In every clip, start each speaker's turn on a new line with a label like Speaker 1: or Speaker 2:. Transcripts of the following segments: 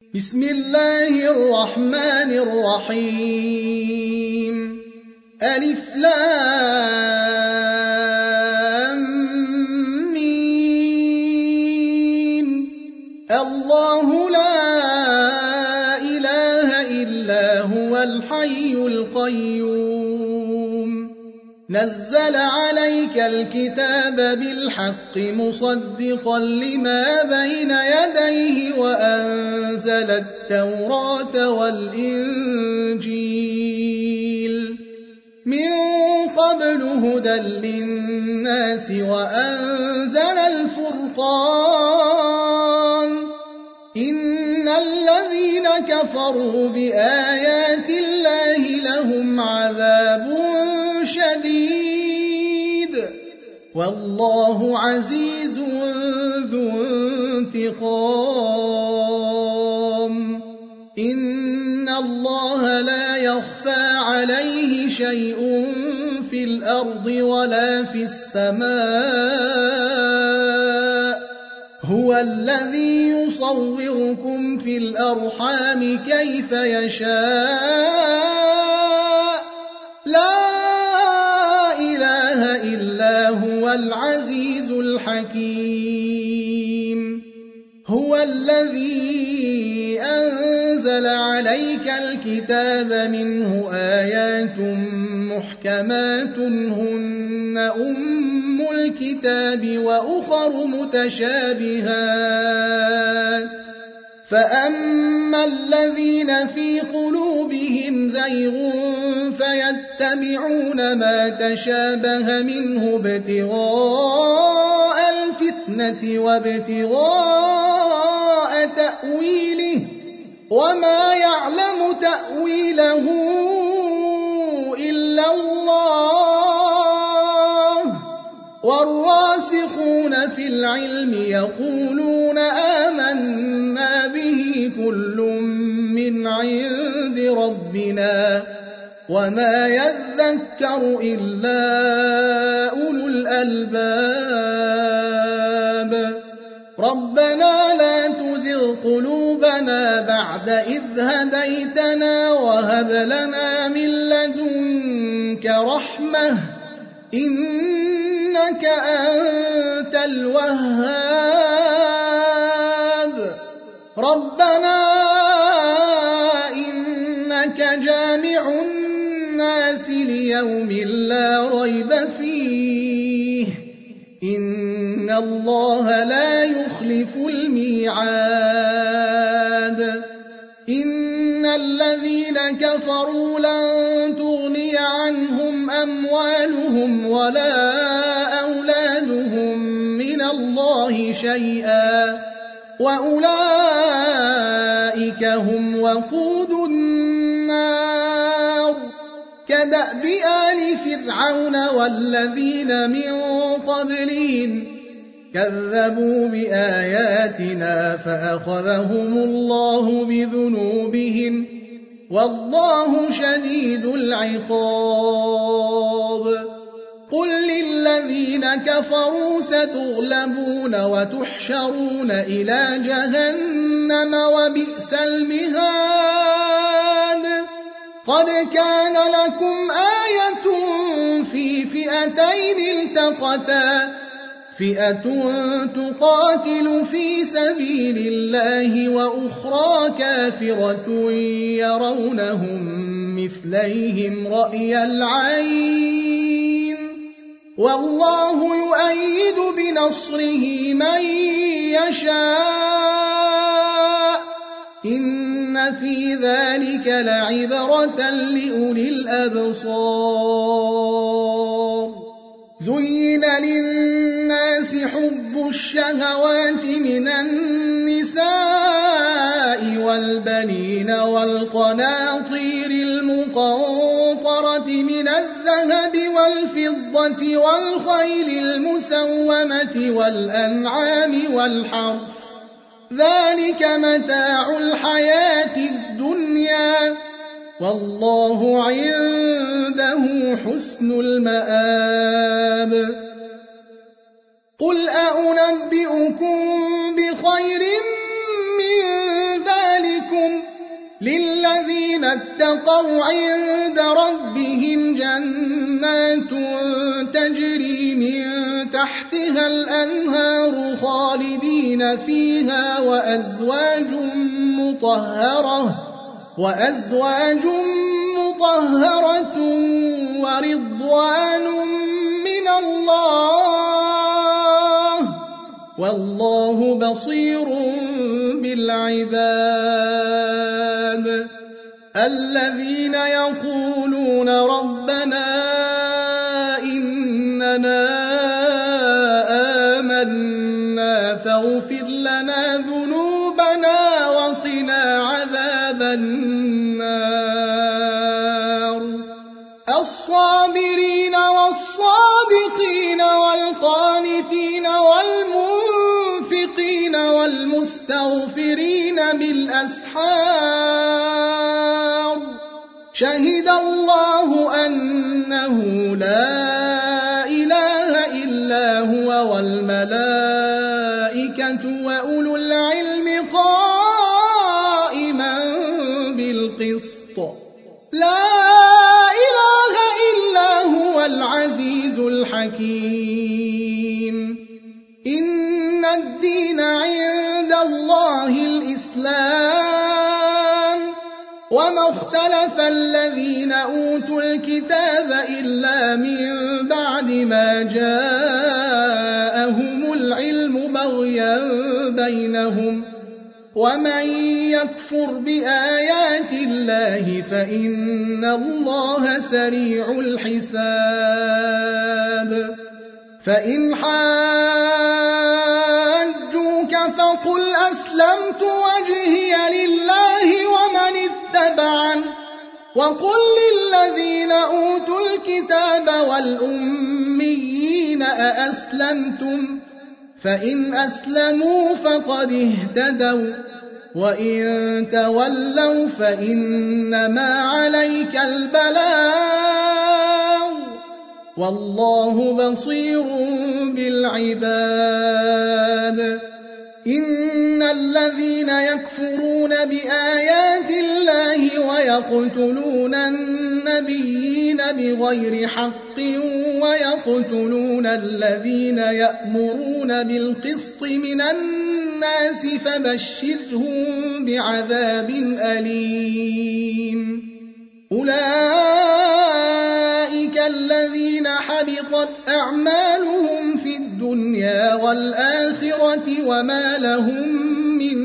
Speaker 1: بسم الله الرحمن الرحيم ألف لام ميم الله لا إله إلا هو الحي القيوم نزل عليك الكتاب بالحق مصدقا لما بين يديه وأنزل التوراة والإنجيل من قبل هدى للناس وأنزل الفرقان إن الذين كفروا بآيات الله لهم عذاب شديد والله عزيز ذو انتقام إن الله لا يخفى عليه شيء في الأرض ولا في السماء هو الذي يصوركم في الأرحام كيف يشاء لا إله إلا هو العزيز الحكيم هو الذي أنزل عليك الكتاب منه آيات محكمات هن أم الكتاب وأخر متشابهات فأما الذين في قلوبهم زيغ فيتبعون ما تشابه منه ابتغاء الفتنة وابتغاء تأويله وما يعلم تأويله إلا الله والراسخون في العلم يقولون آمنا به كل من عند ربنا وما يذكر إلا أولو الألباب ربنا لا تزغ قلوبنا بعد إذ هديتنا وهب لنا من لدنك رحمة إنك أنت الوهاب ربنا إنك جامع الناس ليوم لا ريب فيه إن الله لا يخلف الميعاد إن الذين كفروا لن تغني عنهم أموالهم ولا أولادهم من الله شيئا وأولئك هم وقود النار كدأب آل فرعون والذين من قبلهم كذبوا بآياتنا فأخذهم الله بذنوبهم والله شديد العقاب قل للذين كفروا ستغلبون وتحشرون إلى جهنم وبئس المهاد قد كان لكم آية في فئتين التقتا فئة تقاتل في سبيل الله وأخرى كافرة يرونهم مثليهم رأي العين والله يؤيد بنصره من يشاء إن في ذلك لعبرة لأولي الأبصار زين للناس حب الشهوات من النساء والبنين والقناطير المقنطرة من الذهب والفضة والخيل المسومة والأنعام والحرث ذلك متاع الحياة الدنيا والله عنده حسن المآب قل أنبئكم بخير من ذلك اتقوا عند ربهم جنات تجري من تحتها الأنهار خالدين فيها وأزواج مطهرة ورضوان من الله والله بصير بالعباد الذين يقولون ربنا إننا آمنا فاغفر لنا ذنوبنا وقنا عذاب النار الصابرين والصادقين والقانتين والمنفقين والمستغفرين بالأسحار شهد الله أنه لا إله إلا هو والملائكة وأولو العلم قائما بالقسط لا إله إلا هو العزيز الحكيم إن الدين عند الله الإسلام وما اختلف الذين أوتوا الكتاب إلا من بعد ما جاءهم العلم بغيا بينهم ومن يكفر بآيات الله فإن الله سريع الحساب فإن حاجوك فقل أسلمت وجهي لله ومن اتبعن وقل للذين أوتوا الكتاب والأميين أأسلمتم فإن أسلموا فقد اهتدوا وإن تولوا فإنما عليك البلاغ والله بصير بالعباد إن الذين يكفرون بآيات الله ويقتلون النبيين بغير حق ويقتلون الذين يأمرون بالقسط من الناس فبشرهم بعذاب أليم أولئك الذين حبطت أعمالهم في الدنيا والآخرة وما لهم من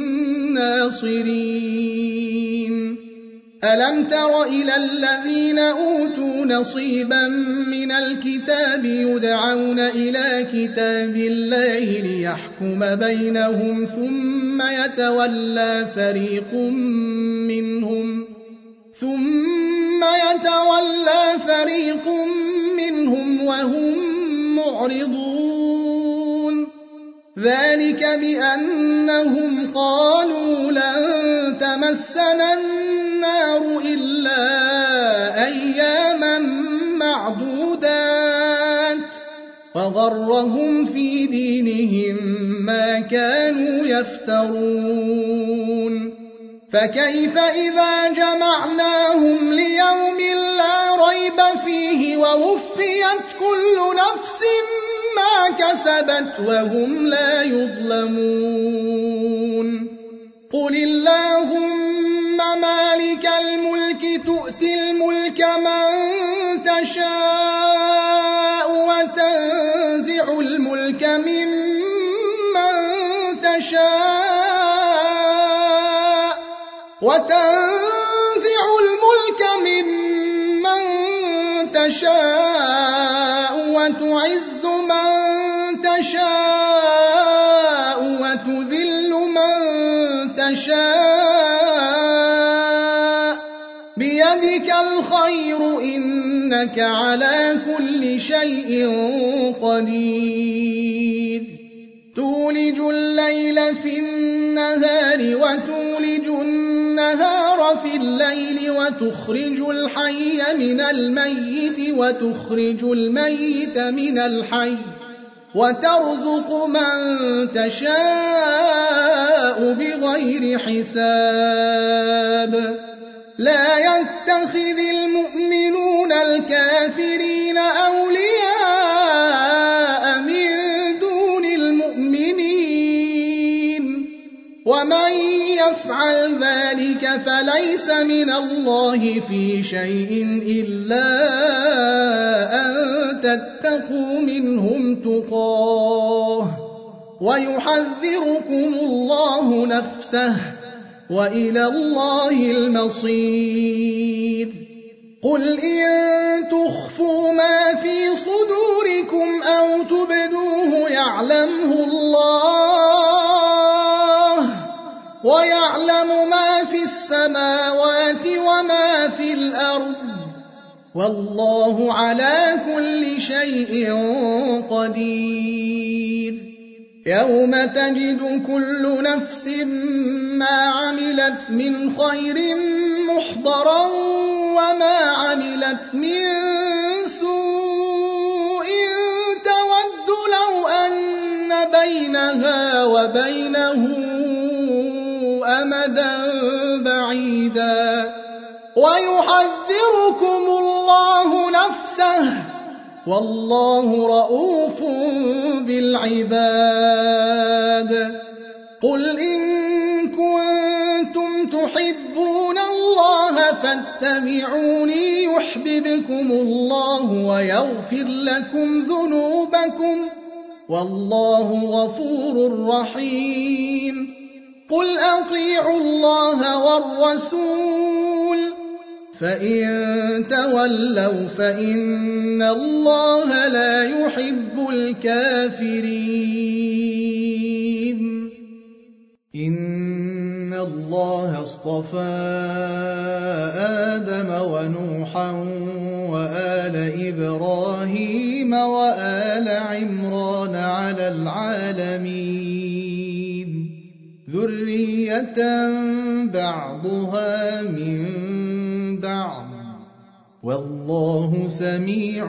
Speaker 1: ناصرين ألم تر إلى الذين أوتوا نصيبا من الكتاب يدعون إلى كتاب الله ليحكم بينهم ثم يتولى فريق منهم وهم معرضون ذلك بأنهم قالوا لن تمسنا النار إلا أياما معدودات وغرهم في دينهم ما كانوا يفترون فكيف إذا جمعناهم ليوم لا ريب فيه ووفيت كل نفس ما كسبت وهم لا يظلمون قل اللهم مالك الملك تؤتي الملك من تشاء وتنزع الملك ممن تشاء وتعز من تشاء وتذل من تشاء بيدك الخير إنك على كل شيء قدير تولج الليل في النهار وتولج النهار في الليل وتخرج الحي من الميت وتخرج الميت من الحي وترزق من تشاء بغير حساب لا يتخذ المؤمنون الكافرين أولياء من دون المؤمنين ومن يفعل ذلك فليس من الله في شيء إلا أن تتقوا منهم تقاه ويحذركم الله نفسه وإلى الله المصير قل إن تخفوا ما في صدوركم أو تبدوه يعلمه الله ويعلم ما في السماوات وما في الأرض والله على كل شيء قدير يوم تجد كل نفس ما عملت من خير محضرا وما عملت من سوء تود لو أن بينها وبينه أمدا بعيدا ويحذركم الله نفسه والله رؤوف بالعباد قل إن كنتم تحبون الله فاتبعوني يحببكم الله ويغفر لكم ذنوبكم والله غفور رحيم قل أطيعوا الله والرسول فإن تولوا فإن الله لا يحب الكافرين إن الله اصطفى آدم ونوحا وآل إبراهيم وآل عمران على العالمين ذرية بعضها من بعض والله سميع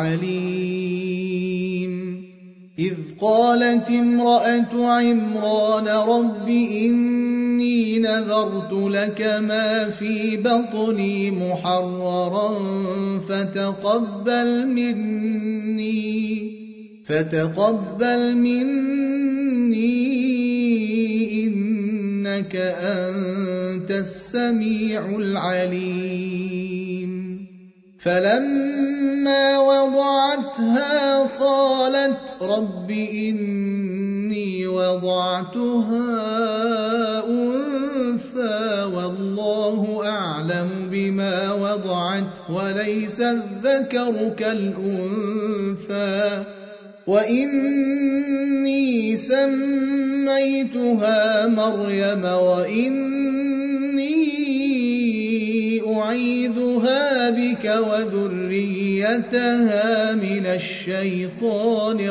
Speaker 1: عليم إذ قالت امرأة عمران رب إني نذرت لك ما في بطني محررا فتقبل مني إنك أنت السميع العليم فلما وضعتها قالت رب إني وضعتها أنثى والله أعلم بما وضعت وليس الذكر كالأنثى وإني سميتها مريم وإني أعيذها بك وذريتها من الشيطان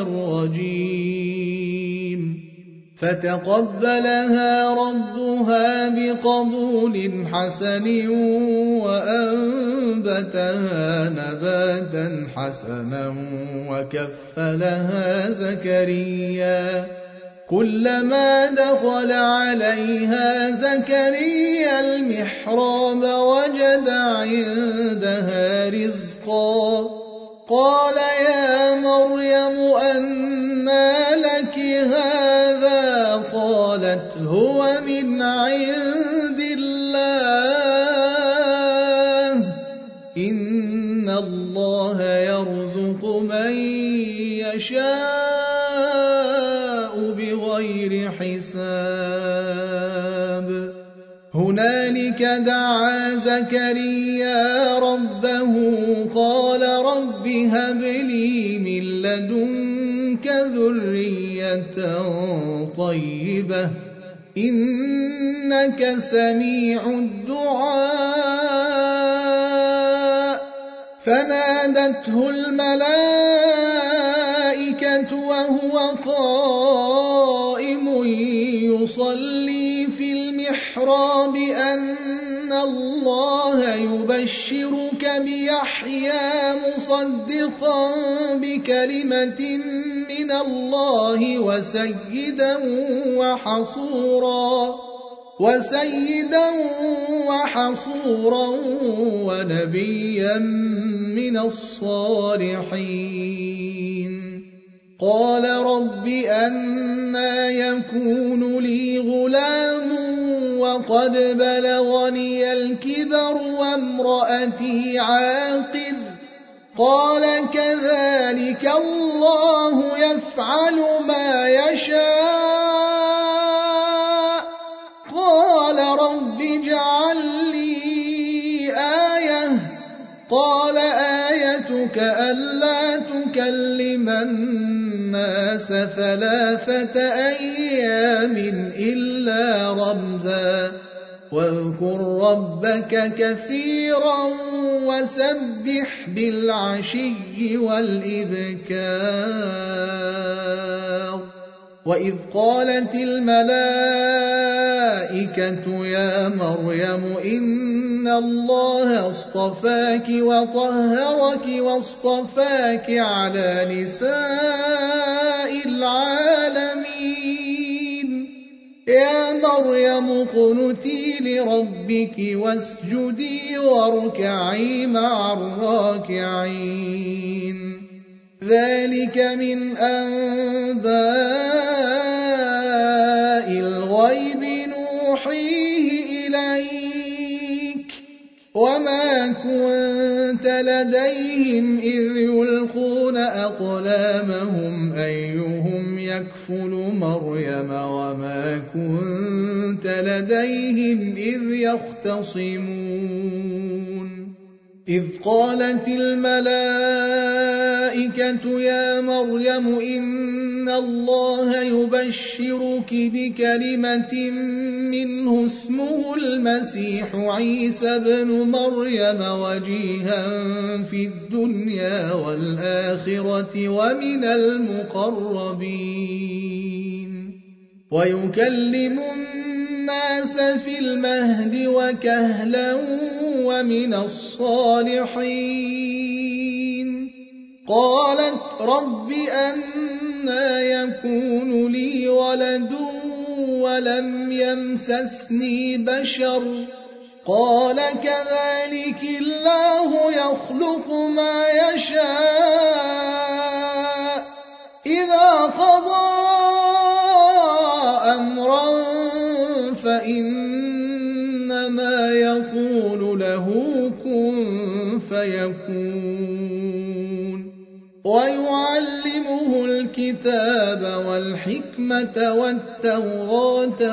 Speaker 1: الرجيم فتقبلها ربها بقبول حسن وأنبتها نباتا حسنا وكفلها زكريا كلما دخل عليها زكريا المحراب وجد عندها رزقا قال يا مريم أنى لك هذا قالت هو من عند الله إن الله يرزق من يشاء بغير حساب هنالك دعا زكريا ربه قال رب هب لي من لدنك ذرية طيبة إنك سميع الدعاء فنادته الملائكة وهو قائم يصلي في المحراب أن الله يبشرك بيحيى مصدقا بكلمة من الله وسيدا وحصورا ونبيا من الصالحين قال رب أنى يكون لي غلام وقد بلغني الكبر وامرأتي عاقر قال كذلك الله يفعل ما يشاء قال رب اجعل لي آية قال آيتك ألا تكلم الناس 3 أيام إلا رمزا واذكر ربك كثيرا وسبح بالعشي والإبكار وإذ قالت الملائكة يا مريم إن الله اصطفاك وطهرك واصطفاك على نساء العالمين يا مريم اقنتي لربك واسجدي واركعي مع الراكعين ذلك من أنباء الغيب نوحيه إليك وما كنت لديهم إذ يلقون أقلامهم أيهم يكفل مريم وما كنت لديهم إذ يختصمون إذ قالت الملائكة يا مريم إن الله يبشرك بكلمة منه اسمه المسيح عيسى بن مريم وجيها في الدنيا والآخرة ومن المقربين ويكلم الناس في المهد وكهلا ومن الصالحين قالت رب أنى يكون لي ولد ولم يمسسني بشر قال كذلك الله يخلق ما يشاء إذا قضى أمرا فإنما يقول له كن فيكون ويعلمه الكتاب والحكمة والتوراة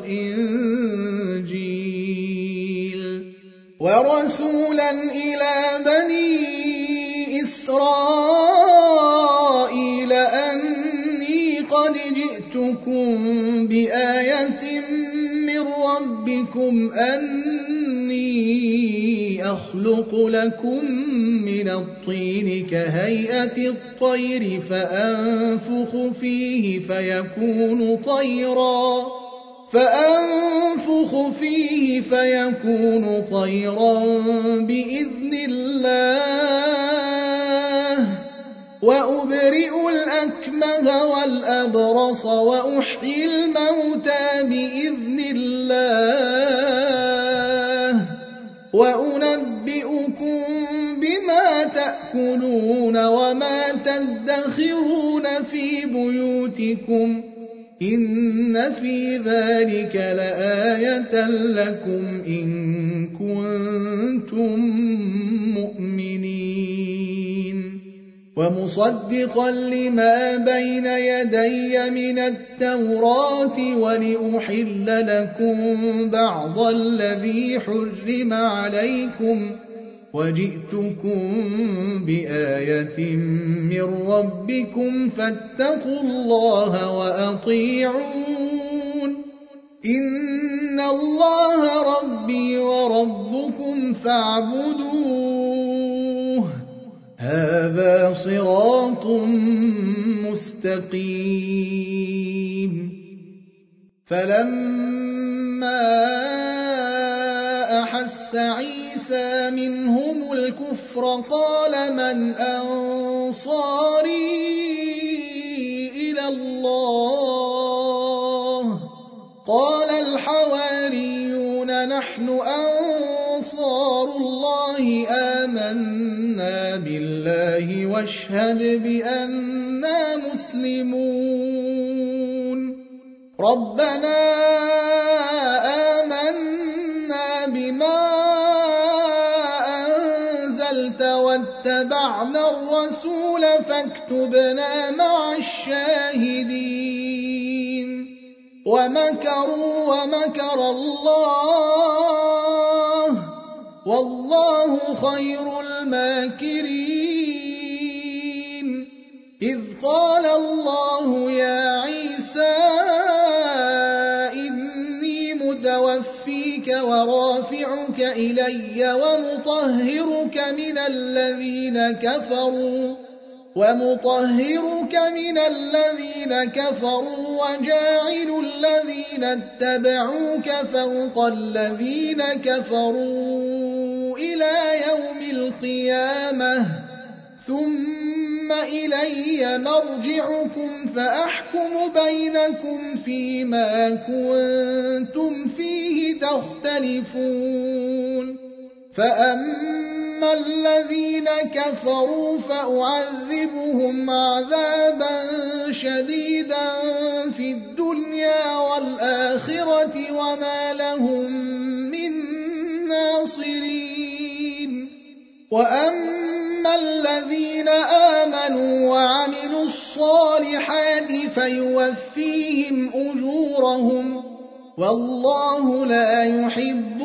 Speaker 1: والإنجيل ورسولا إلى بني إسرائيل أني قد جئتكم بآية من ربكم أني أخلق لكم من الطين كهيئة الطير فأنفخ فيه فيكون طيرا بإذن الله وأبرئ الأكمه والأبرص وأحيي الموتى بإذن الله وأنبئكم بما تأكلون وما تدخرون في بيوتكم إن في ذلك لآية لكم إن كنتم مؤمنين ومصدقا لما بين يدي من التوراة ولأحل لكم بعض الذي حرم عليكم وجئتكم بآية من ربكم فاتقوا الله وأطيعون إن الله ربي وربكم فاعبدوه هذا صراط مستقيم فلما أحس عيسى منهم الكفر قال من أنصاري إلى الله قال الحواريون نحن أنصار الله آمنا بالله واشهد بأننا مسلمون ربنا آمنا بما أنزلت واتبعنا الرسول فاكتبنا مع الشاهدين ومكروا ومكر الله والله خير الماكرين إذ قال الله يا عيسى إني متوفيك ورافعك إلي ومطهرك من الذين كفروا وجاعل الذين اتبعوك فوق الذين كفروا إلى يوم القيامة ثم إلي مرجعكم فأحكم بينكم فيما كنتم فيه تختلفون فأما الذين كفروا فأعذبهم عذابا شديدا في الدنيا والآخرة وما لهم من ناصرين وأما الذين آمنوا وعملوا الصالحات فيوفيهم أجورهم والله لا يحب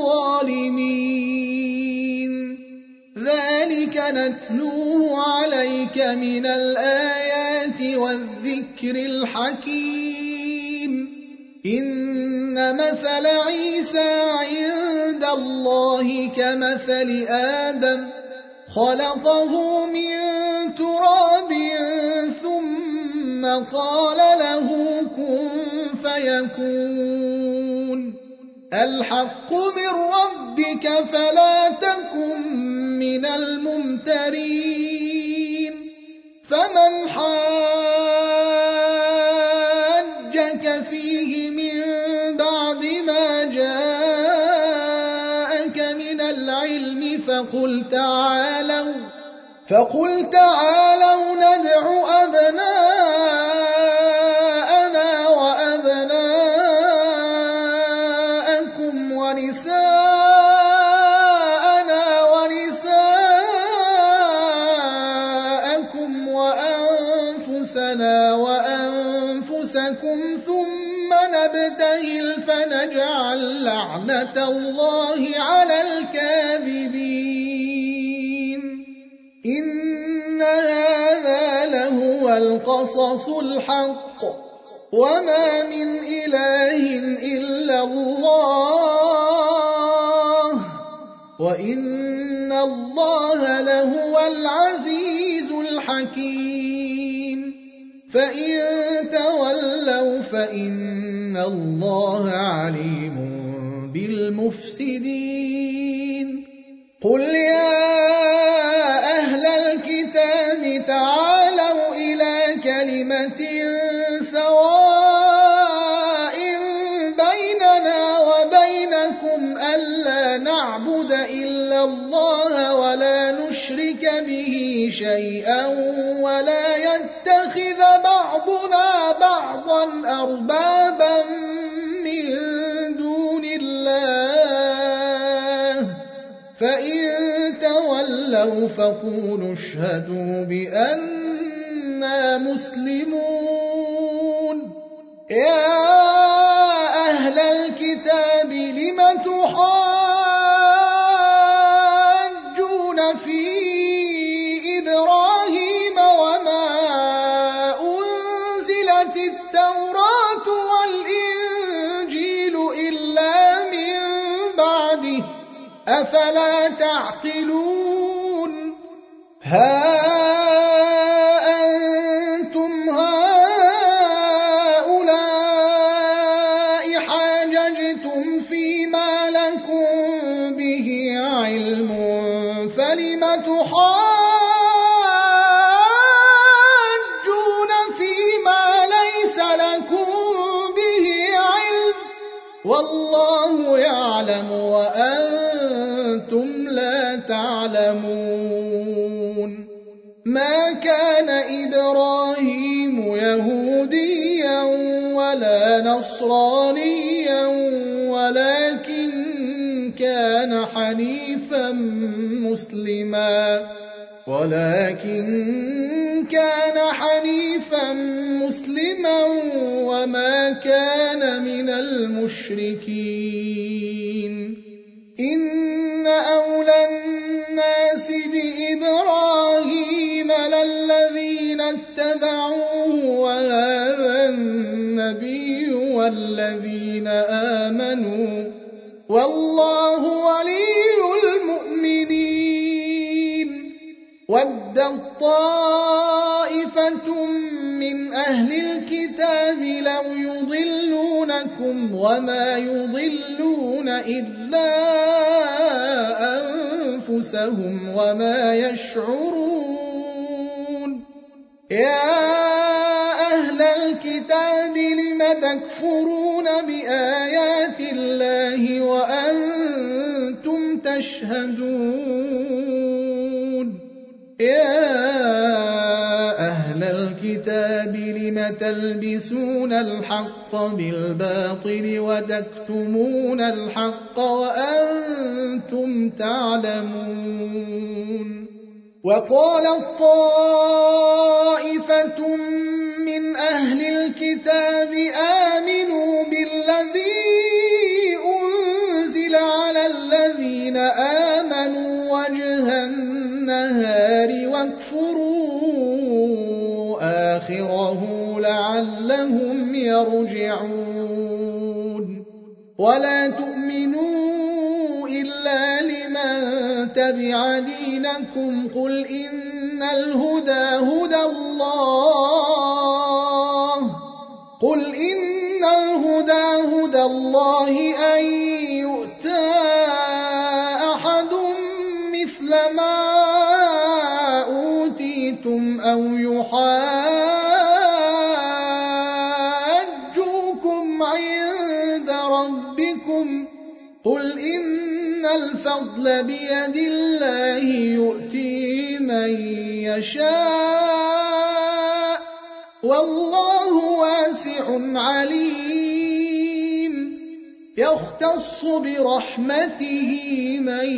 Speaker 1: الظالمين ذلك نتلوه عليك من الآيات والذكر الحكيم إن مثل عيسى عند الله كمثل آدم خلقه من تراب ثم قال له كن فيكون الحق من ربك فلا تكن من الممترين فمن حاجك فيه من بعد ما جاءك من العلم فقل تعالوا ندع أبناءنا وأبناءكم ونساءنا ونساءكم وأنفسنا وأنفسكم ثم نبتهل فنجعل لعنة الله على الكاذبين إن هذا لهو القصص الحق وما من إله إلا الله وإن الله لهو العزيز الحكيم فإن تولوا فإن الله عليم بالمفسدين قل يا أهل الكتاب تعالوا إلى كلمة سواء بيننا وبينكم ألا نعبد إلا الله ولا نشرك به شيئا ولا يتخذ بعضنا بعضا أربابا من دون الله فإن تولوا فقولوا اشهدوا بأننا مسلمون يا أهل الكتاب لم تحاجون في إبراهيم وما أنزلت التوراة والإنجيل إلا من بعده أفلا تعقلون ها أنتم هؤلاء حاججتم فيما لكم به علم فلم تحاجون فيما ليس لكم به علم والله يعلم وأنتم لا تعلمون ما كان إبراهيم يهوديا ولا نصرانيا ولكن كان حنيفا مسلما وما كان من المشركين إن أولى الناس بإبراهيم للذين اتبعوه وهذا النبي والذين آمنوا والله ولي المؤمنين ودت طائفة من أهل الكتاب لو يضلونكم وما يضلون إلا أنفسهم وما يشعرون يا أهل الكتاب لم تكفرون بآيات الله وأنتم تشهدون يا أهل الكتاب لم تلبسون الحق بالباطل وتكتمون الحق وأنتم تعلمون وقالت طائفة من أهل الكتاب آمنوا بالذي أنزل على الذين آمنوا وجه النهار واكفروا آخره لعلهم يرجعون ولا تؤمنوا إلا لمن تبع دينكم قل إن الهدى هدى الله أن يؤتى أحد مثل ما أوتيتم أو يحاجوكم عند ربكم قل إن الفضل بيد الله يؤتيه من يشاء والله واسع عليم يختص برحمته من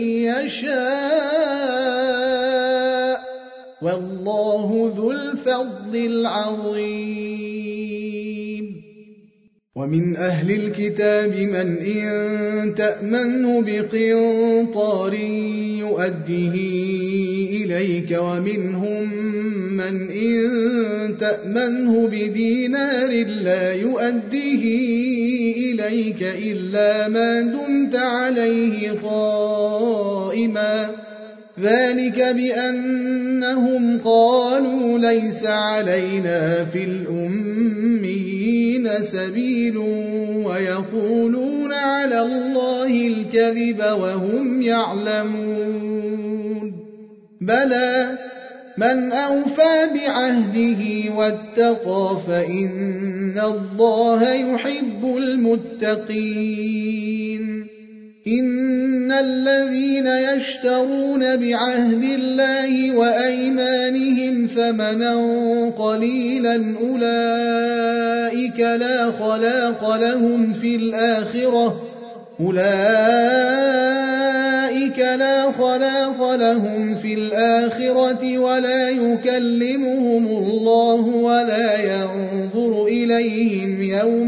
Speaker 1: يشاء والله ذو الفضل العظيم ومن أهل الكتاب من إن تأمنه بقنطار يؤديه إليك ومنهم من إن تأمنه بدينار لا يؤديه إليك إلا ما دمت عليه قائما ذلك بأنهم قالوا ليس علينا في الأميين سبيل ويقولون على الله الكذب وهم يعلمون بلى من أوفى بعهده واتقى فإن الله يحب المتقين إن الذين يشترون بعهد الله وأيمانهم ثمنا قليلا أولئك لا خلاق لهم في الآخرة ولا يكلمهم الله ولا ينظر إليهم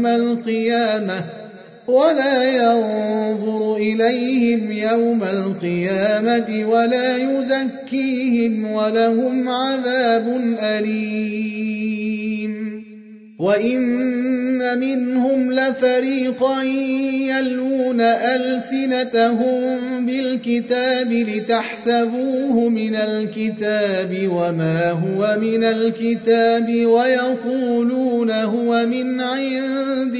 Speaker 1: يوم القيامة ولا يزكيهم ولهم عذاب أليم وإن منهم لفريقا يلون ألسنتهم بالكتاب لتحسبوه من الكتاب وما هو من الكتاب ويقولون هو من عند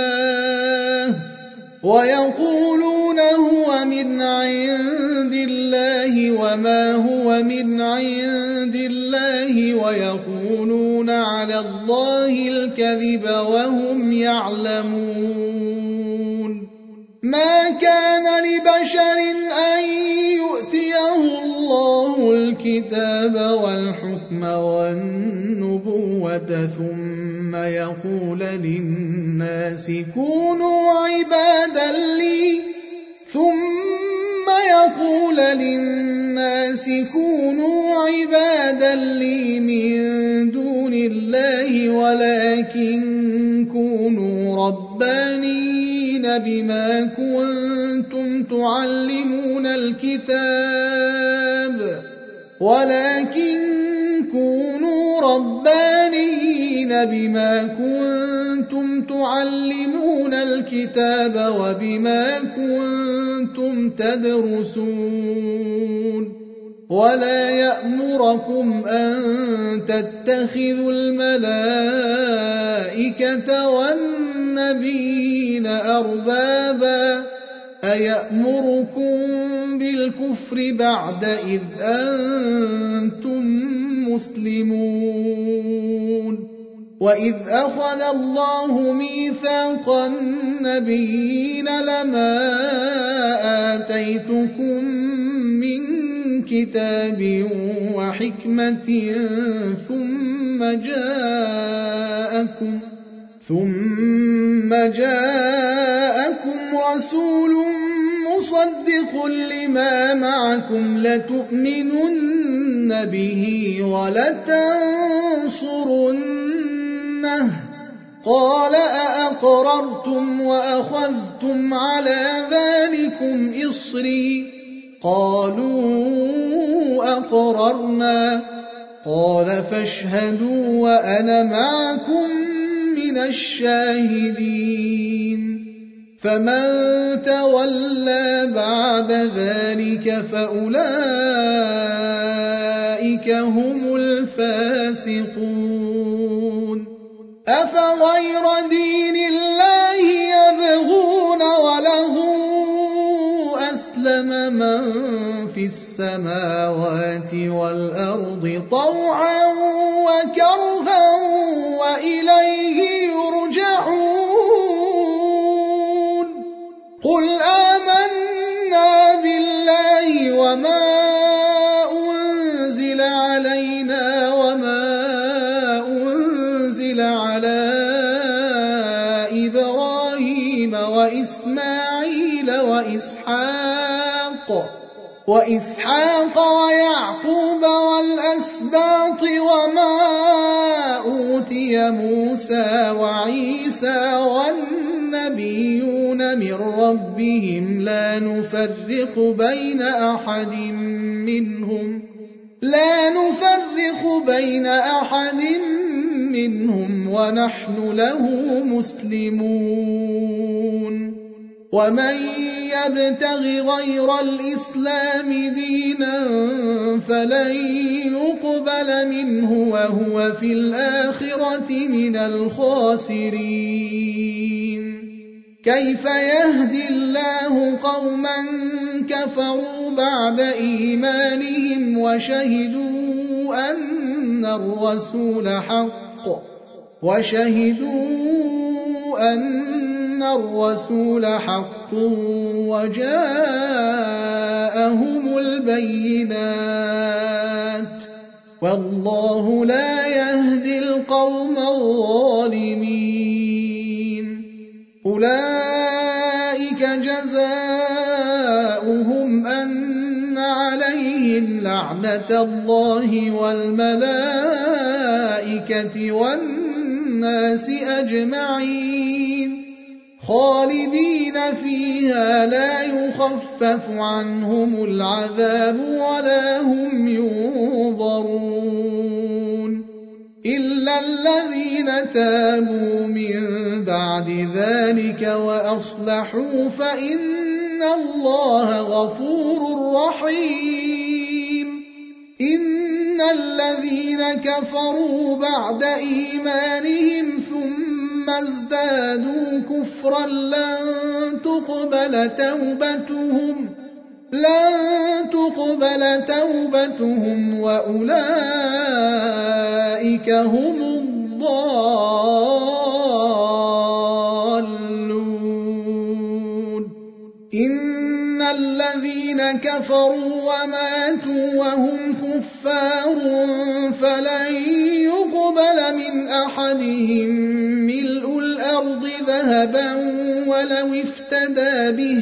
Speaker 1: الله وما هو من عند الله ويقولون على الله الكذب وهم يعلمون ما كان لبشر أن يؤتيه الله الكتاب والحكم والنبوة ثم يقول للناس كونوا عبادا لي من دون الله ولكن كونوا ربانيين بما كنتم تعلمون الكتاب وبما كنتم تدرسون ولا يأمركم أن تتخذوا الملائكة والنبيين أربابا أيأمركم بالكفر بعد إذ أنتم مسلمون وإذ أخذ الله ميثاق النبيين لما آتيتكم من كتاب وحكمة ثم جاءكم رسول مصدق لما معكم لتؤمنن به ولتنصرنه قال أأقررتم وأخذتم على ذلكم إصري قالوا أقررنا قال فاشهدوا وأنا معكم من الشاهدين فمن تولى بعد ذلك فأولئك هم الفاسقون أفغير دين الله يبغون وله أسلم من في السماوات والأرض طوعا وكرها وإليه يرجعون قل آمنا بالله وما أنزل علينا وما أنزل على إبراهيم وإسماعيل وإسحاق ويعقوب والأسباط وما أوتي موسى وعيسى والنبيون من ربهم لا نفرق بين أحد منهم ونحن له مسلمون ومن يبتغ غير الإسلام دينا فلن يقبل منه وهو في الآخرة من الخاسرين كيف يهدي الله قوما كفروا بعد إيمانهم وشهدوا أن الرسول حق وجاءهم البينات والله لا يهدي القوم الظالمين أولئك جزاؤهم أن عليهم لعنة الله والملائكة والناس أجمعين خالدين فيها لا يخفف عنهم العذاب ولا هم ينظرون إلا الذين تابوا من بعد ذلك وأصلحوا فإن الله غفور رحيم إن الذين كفروا بعد إيمانهم ثم ازدادوا كفرا لن تقبل توبتهم وأولئك هم الضالون الذين كفروا وماتوا وهم كفار فلن يقبل من أحدهم ملء الأرض ذهبا ولو افتدى به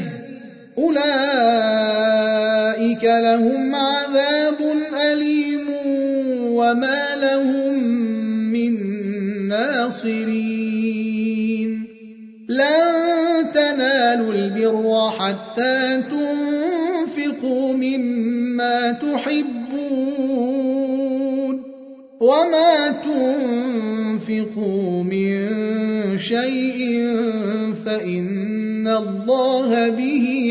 Speaker 1: أولئك لهم عذاب أليم وما لهم من ناصرين لن تنالوا البر حتى تنفقوا مما تحبون وما تنفقوا من شيء فإن الله به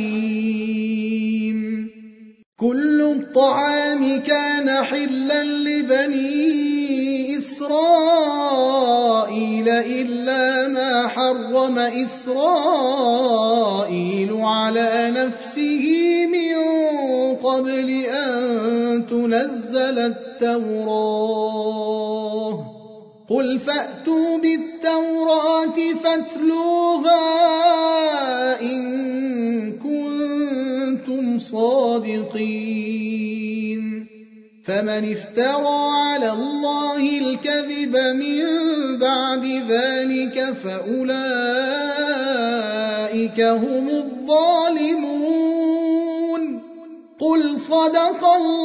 Speaker 1: عليم كل الطعام كان حلا لبني إسرائيل إلا ما حرم إسرائيل على نفسه من قبل أن تنزل التوراة قل فأتوا بالتوراة فاتلوها إن كنتم صادقين فمن افترى على الله الكذب من بعد ذلك فأولئك هم الظالمون قل صدق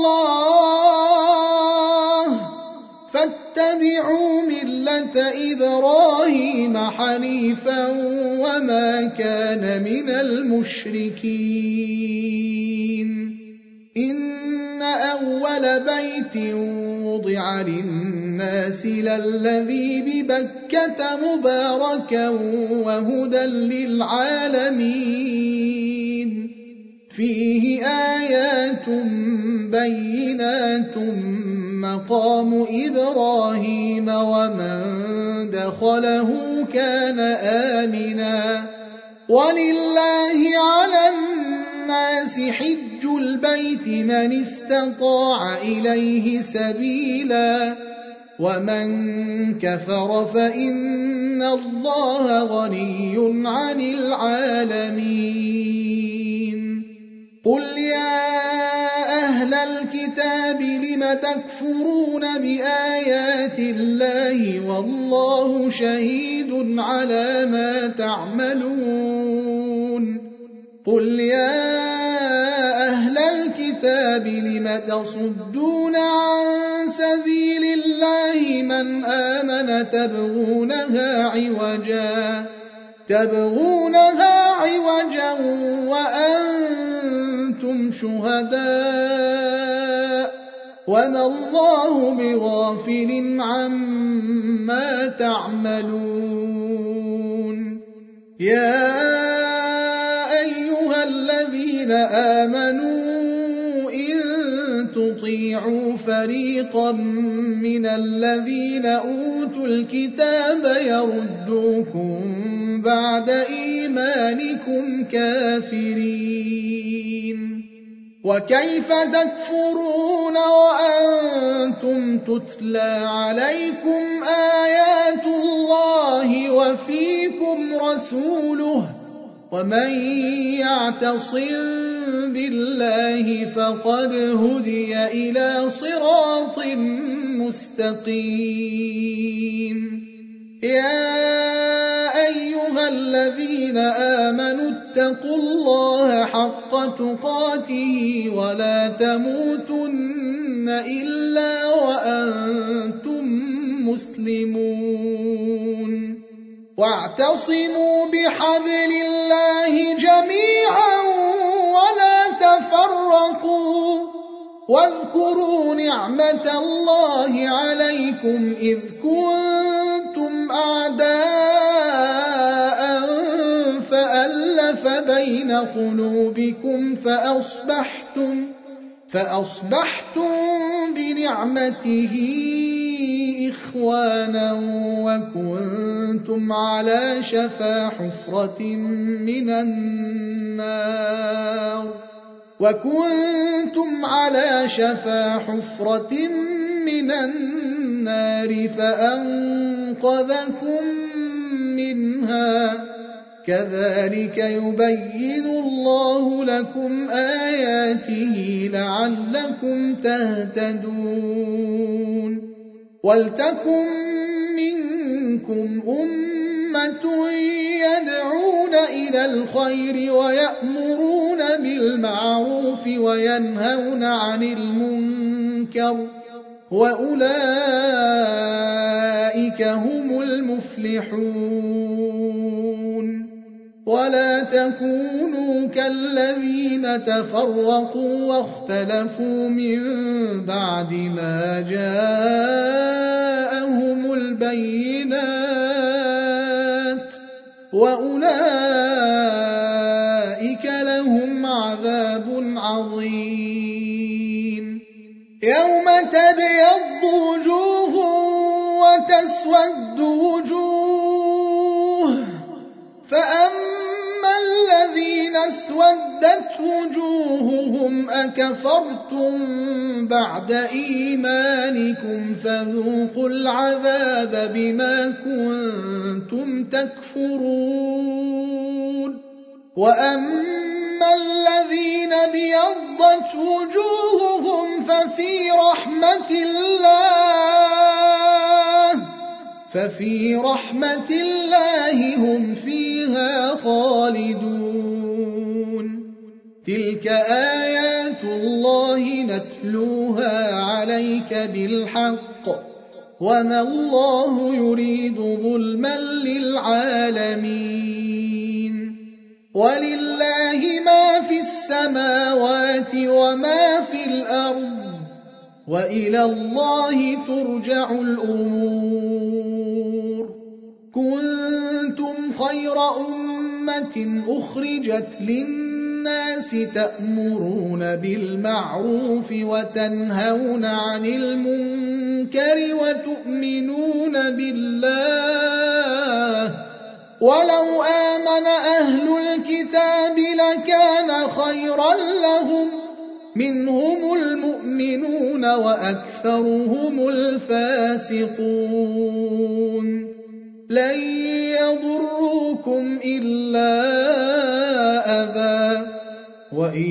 Speaker 1: الله فاتبعوا ملة إبراهيم حنيفا وما كان من المشركين إن أول بيت وضع للناس للذي ببكة مباركا وهدى للعالمين فيه آيات بينات مقام إبراهيم ومن دخله كان آمنا ولله على الناس حج البيت من استطاع إليه سبيلا ومن كفر فإن الله غني عن العالمين قل يا أهل الكتاب لم تكفرون بآيات الله والله شهيد على ما تعملون قل يا أهل الكتاب لم تصدون عن سبيل الله من آمن تبغونها عوجا وأنتم شهداء وما الله بغافل عما تعملون يا أيها الذين آمنوا إن تطيعوا فريقا من الذين أوتوا الكتاب يردوكم بعد إيمانكم كافرين وكيف تكفرون وأنتم تتلى عليكم آيات الله وفيكم رسوله ومن يعتصم بالله فقد هدي إلى صراط مستقيم يا أيها الذين آمنوا اتقوا الله حق تقاته ولا تموتن إلا وأنتم مسلمون واعتصموا بحبل الله جميعا ولا تفرقوا واذكروا نعمة الله عليكم إذ كنتم أعداء فألف بين قلوبكم فأصبحتم بنعمته إخوانا وكنتم على شفا حفرة من النار فأنقذكم منها كذلك يبين الله لكم آياته لعلكم تهتدون ولتكن منكم أمة يدعون إلى الخير ويأمرون بالمعروف وينهون عن المنكر وأولئك هم المفلحون ولا تكونوا كالذين تفرقوا واختلفوا من بعد ما جاءهم البينات وأولئك لهم عذاب عظيم يوم تبيض وجوه وتسود وجوه فأما الذين اسودت وجوههم أكفرتم بعد إيمانكم فذوقوا العذاب بما كنتم تكفرون وأما الذين ابيضت وجوههم ففي رحمة الله هم فيها خالدون تلك آيات الله نتلوها عليك بالحق وما الله يريد ظلما للعالمين ولله ما في السماوات وما في الأرض وإلى الله ترجع الأمور كنتم خير أمة أخرجت للناس تأمرون بالمعروف وتنهون عن المنكر وتؤمنون بالله ولو آمن أهل الكتاب لكان خيرا لهم منهم المؤمنون وأكثرهم الفاسقون لن يضروكم إلا أذى وإن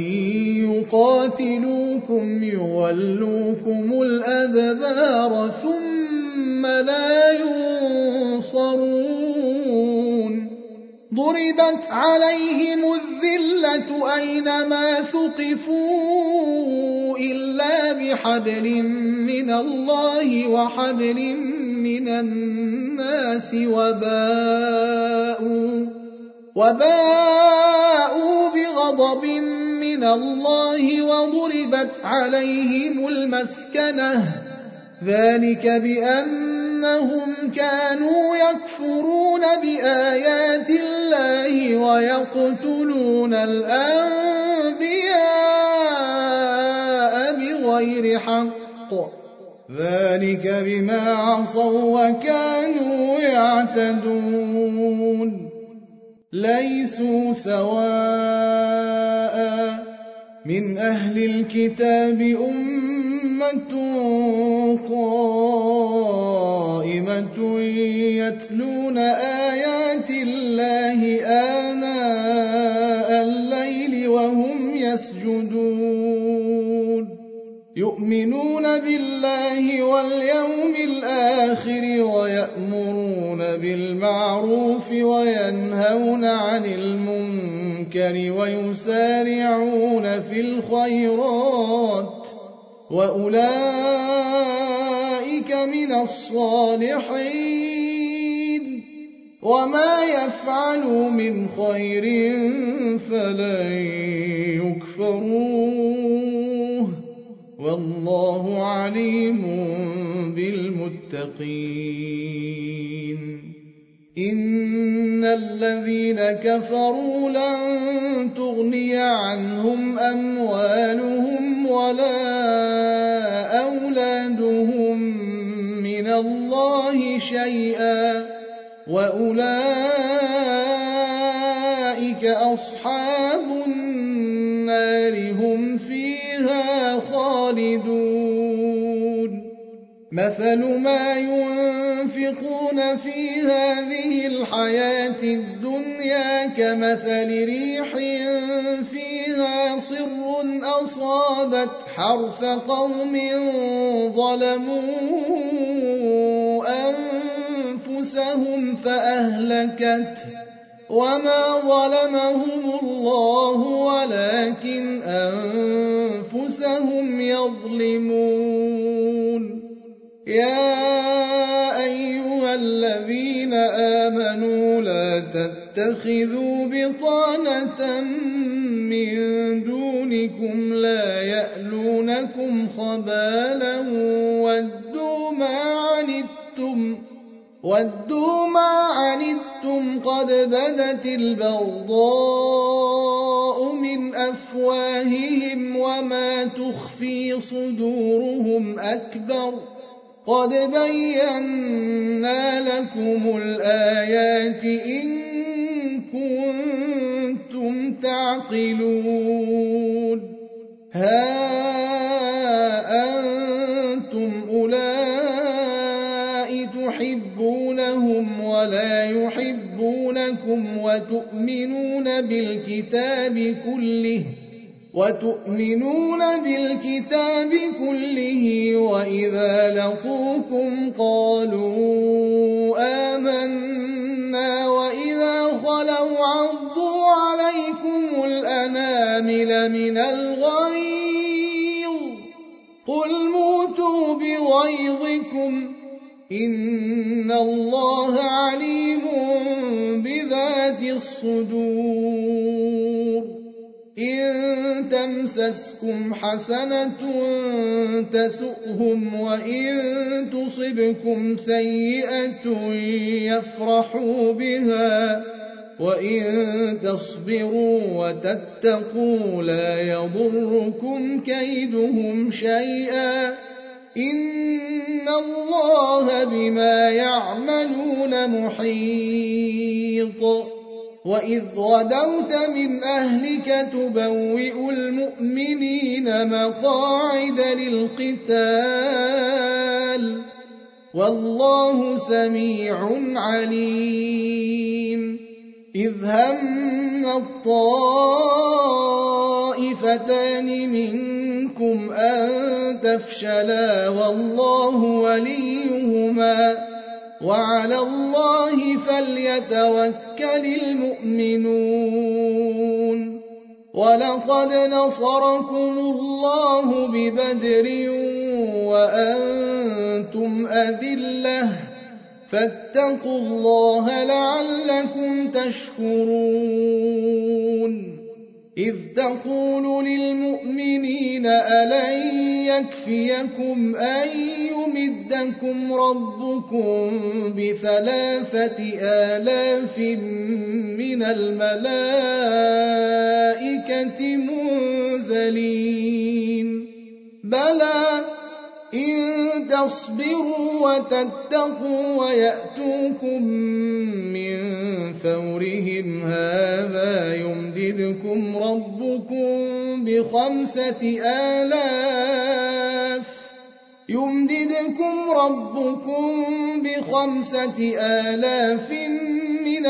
Speaker 1: يقاتلوكم يولوكم الأدبار ثم لا ينصرون ضربت عليهم الذلة أينما ثقفوا إلا بحبل من الله وحبل من الناس وباءوا بغضب من الله وضربت عليهم المسكنة ذلك بأنهم كانوا يكفرون بآيات الله ويقتلون الأنبياء بغير حق ذلك بما عصوا وكانوا يعتدون ليسوا سواء من أهل الكتاب أمة قائمة يتلون آيات الله آناء الليل وهم يسجدون يؤمنون بالله واليوم الآخر ويأمرون بالمعروف وينهون عن المنكر ويسارعون في الخيرات وأولئك من الصالحين وما يفعلوا من خير فلن يكفروه والله عليم بالمتقين إن الذين كفروا لن تغني عنهم أموالهم ولا أولادهم من الله شيئا وأولئك أصحاب النار هم فيها خالدون مثل ما ينفقون ينفقون في هذه الحياة الدنيا كمثل ريح فيها صر أصابت حرث قوم ظلموا أنفسهم فأهلكته وما ظلمهم الله ولكن أنفسهم يظلمون يا أيها الذين آمنوا لا تتخذوا بطانة من دونكم لا يألونكم خبالا ودوا ما عنتم قد بدت البغضاء من أفواههم وما تخفي صدورهم أكبر قد بينا لكم الآيات إن كنتم تعقلون ها أنتم أولئك تحبونهم ولا يحبونكم وتؤمنون بالكتاب كله وإذا لقوكم قالوا آمنا وإذا خلوا عضوا عليكم الأنامل من الغيظ قل موتوا بغيظكم إن الله عليم بذات الصدور إن تمسسكم حسنة تسؤهم وإن تصبكم سيئة يفرحوا بها وإن تصبروا وتتقوا لا يضركم كيدهم شيئا إن الله بما يعملون محيط وإذ غدوت من أهلك تبوئ المؤمنين مقاعد للقتال والله سميع عليم إذ هم الطائفتان منكم أن تفشلا والله وليهما وعلى الله فليتوكل المؤمنون ولقد نصركم الله ببدر وأنتم أذلة فاتقوا الله لعلكم تشكرون إذ تقول للمؤمنين ألن يكفيكم أن يمدكم ربكم ب3,000 من الملائكة منزلين بلى إن تصبروا وتتقوا ويأتوكم من فورهم هذا يمددكم ربكم ب5,000 من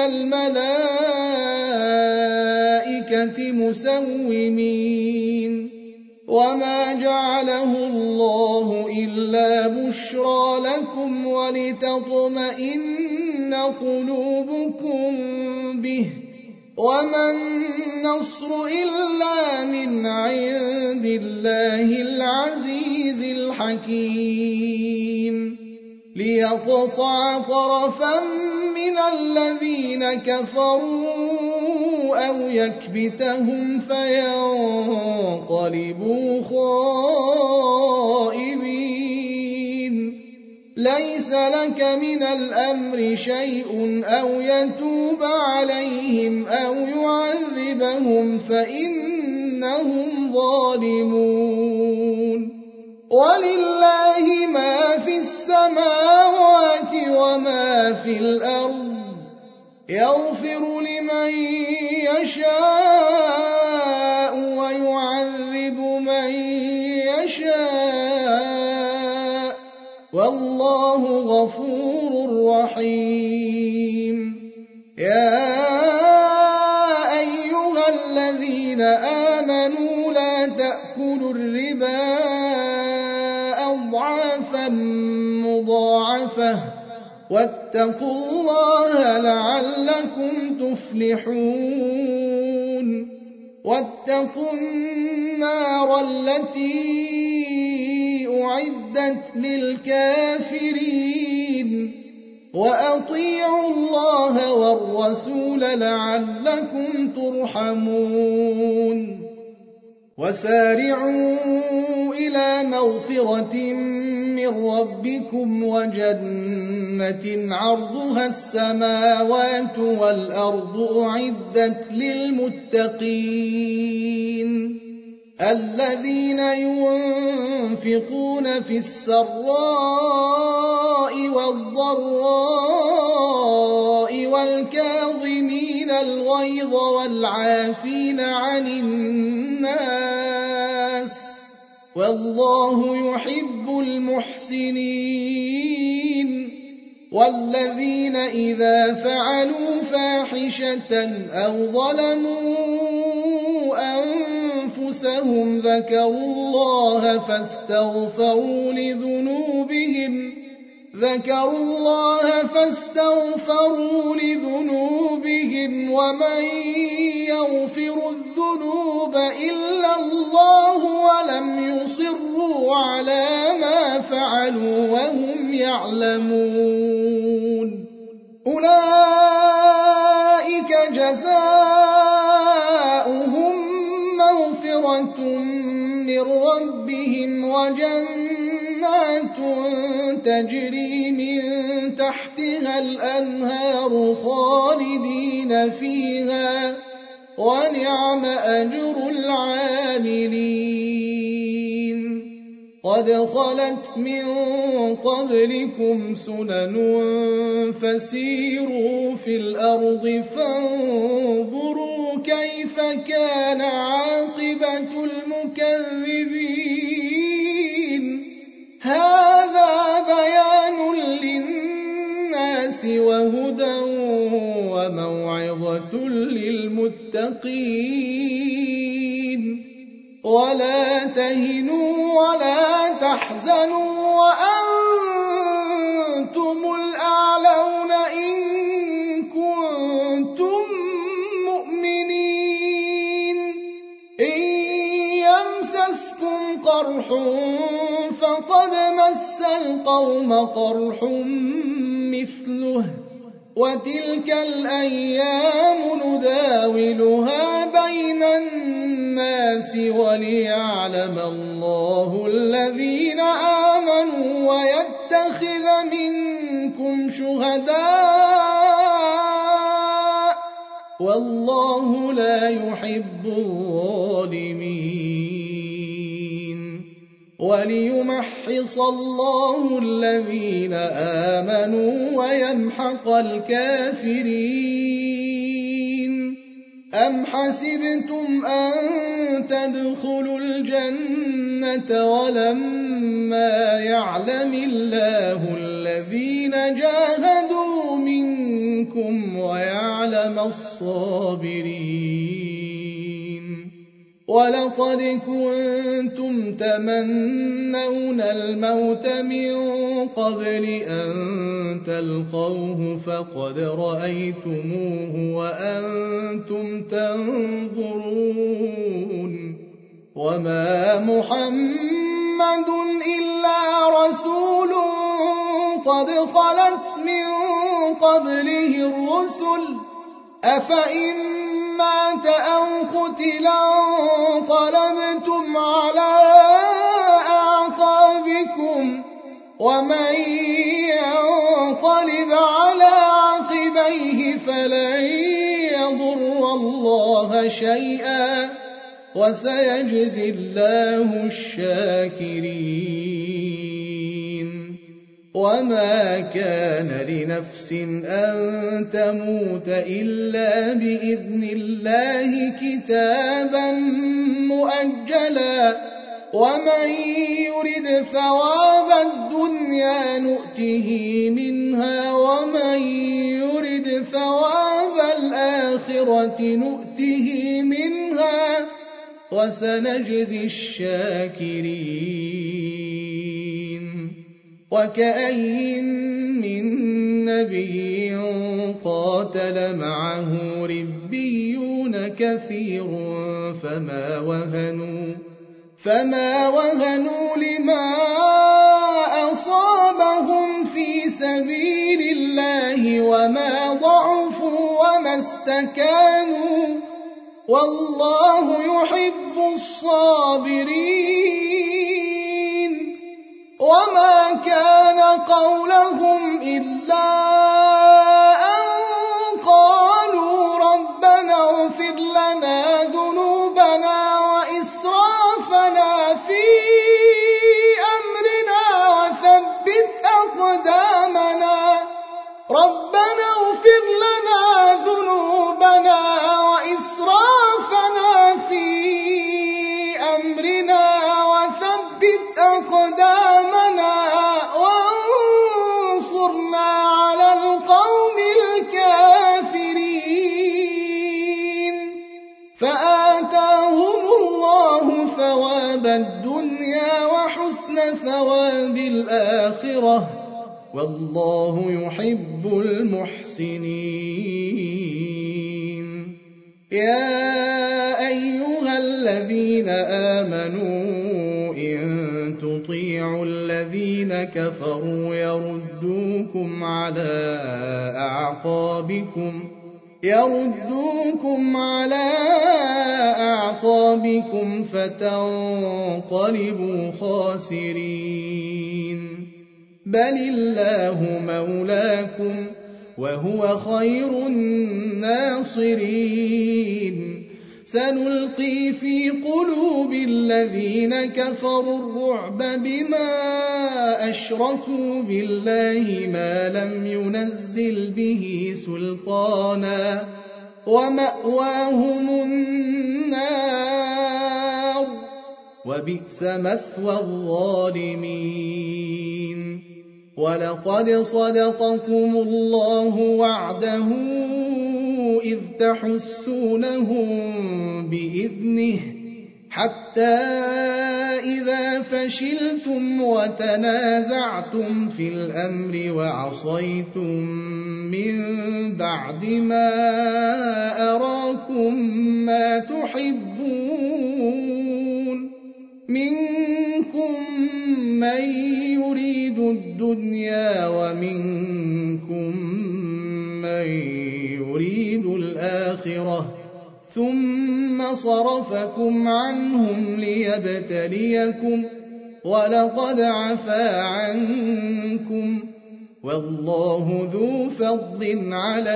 Speaker 1: الملائكة مسومين وما جعله الله إلا بشرى لكم ولتطمئن قلوبكم به وما النصر إلا من عند الله العزيز الحكيم ليقطع طرفا من الذين كفروا أو يكبتهم فينقلبوا خائبين ليس لك من الأمر شيء أو يتوب عليهم أو يعذبهم فإنهم ظالمون ولله ما في السماوات وما في الأرض يغفر لمن يشاء ويعذب من يشاء والله غفور رحيم يا أيها الذين آمنوا لا تأكلوا الربا أضعافا مضاعفة واتقوا الله لعلكم تفلحون واتقوا النار التي أعدت للكافرين وأطيعوا الله والرسول لعلكم ترحمون وسارعوا إلى مغفرة من ربكم وجنة عرضها السماوات والأرض أعدت للمتقين الذين ينفقون في السراء والضراء والكاظمين الغيظ والعافين عن الناس والله يحب المحسنين والذين إذا فعلوا فاحشة أو ظلموا أنفسهم ذكروا الله فاستغفروا لذنوبهم ومن يغفر الذنوب إلا الله ولم يصروا على ما فعلوا وهم يعلمون أولئك جزاؤهم مغفرة من ربهم وجنات تجري من تحتها الأنهار خالدين فيها ونعم أجر العاملين قد خلت من قبلكم سنن فسيروا في الأرض فانظروا كيف كان عاقبة المكذبين هذا بيان للناس وهدى وموعظة للمتقين ولا تهنوا ولا تحزنوا وأنتم الأعلون إن كنتم مؤمنين إن يمسسكم قرح فقد مس القوم قرح مثله وتلك الأيام نداولها بين الناس وليعلم الله الذين آمنوا ويتخذ منكم شهداء والله لا يحب الظالمين وليمحص الله الذين آمنوا ويمحق الكافرين أم حسبتم أن تدخلوا الجنة ولما يعلم الله الذين جاهدوا منكم ويعلم الصابرين ولقد كنتم تمنون الموت من قبل أن تلقوه فقد رأيتموه وأنتم تنظرون وما محمد إلا رسول قد خلت من قبله الرسل أفإن مات أو قتلا انقلبتم على أعقابكم ومن ينقلب على عقبيه فلن يضر الله شيئا وسيجزي الله الشاكرين وما كان لنفس أن تموت إلا بإذن الله كتابا مؤجلا ومن يرد ثواب الدنيا نؤته منها ومن يرد ثواب الآخرة نؤته منها وسنجزي الشاكرين. وكأين من نبي قاتل معه ربيون كثير فما وهنوا لما أصابهم في سبيل الله وما ضعفوا وما استكانوا والله يحب الصابرين. وما كان قولهم إلا أن قالوا ربنا اغفر لنا ذنوبنا وإسرافنا في أمرنا وثبت أقدامنا ربنا اغفر لنا ذنوبنا وإسرافنا في أمرنا وثبت أقدامنا وانصرنا على القوم الكافرين. فآتاهم الله ثواب الدنيا وحسن ثواب الآخرة والله يحب المحسنين. يا أيها الذين آمنوا إن تطيعوا الذين كفروا يردوكم على أعقابكم فتنقلبوا خاسرين. بل الله مولاكم وهو خير الناصرين. سنلقي في قلوب الذين كفروا الرعب بما أشركوا بالله ما لم ينزل به سلطانا ومأواهم النار وبئس مثوى الظالمين. ولقد صدقكم الله وعده إذ تحسونهم بإذنه حتى إذا فشلتم وتنازعتم في الأمر وعصيتم من بعد ما أراكم ما تحبون منكم من يريد الدنيا ومنكم من يريد الآخرة ثم صرفكم عنهم ليبتليكم ولقد عفا عنكم والله ذو فضل على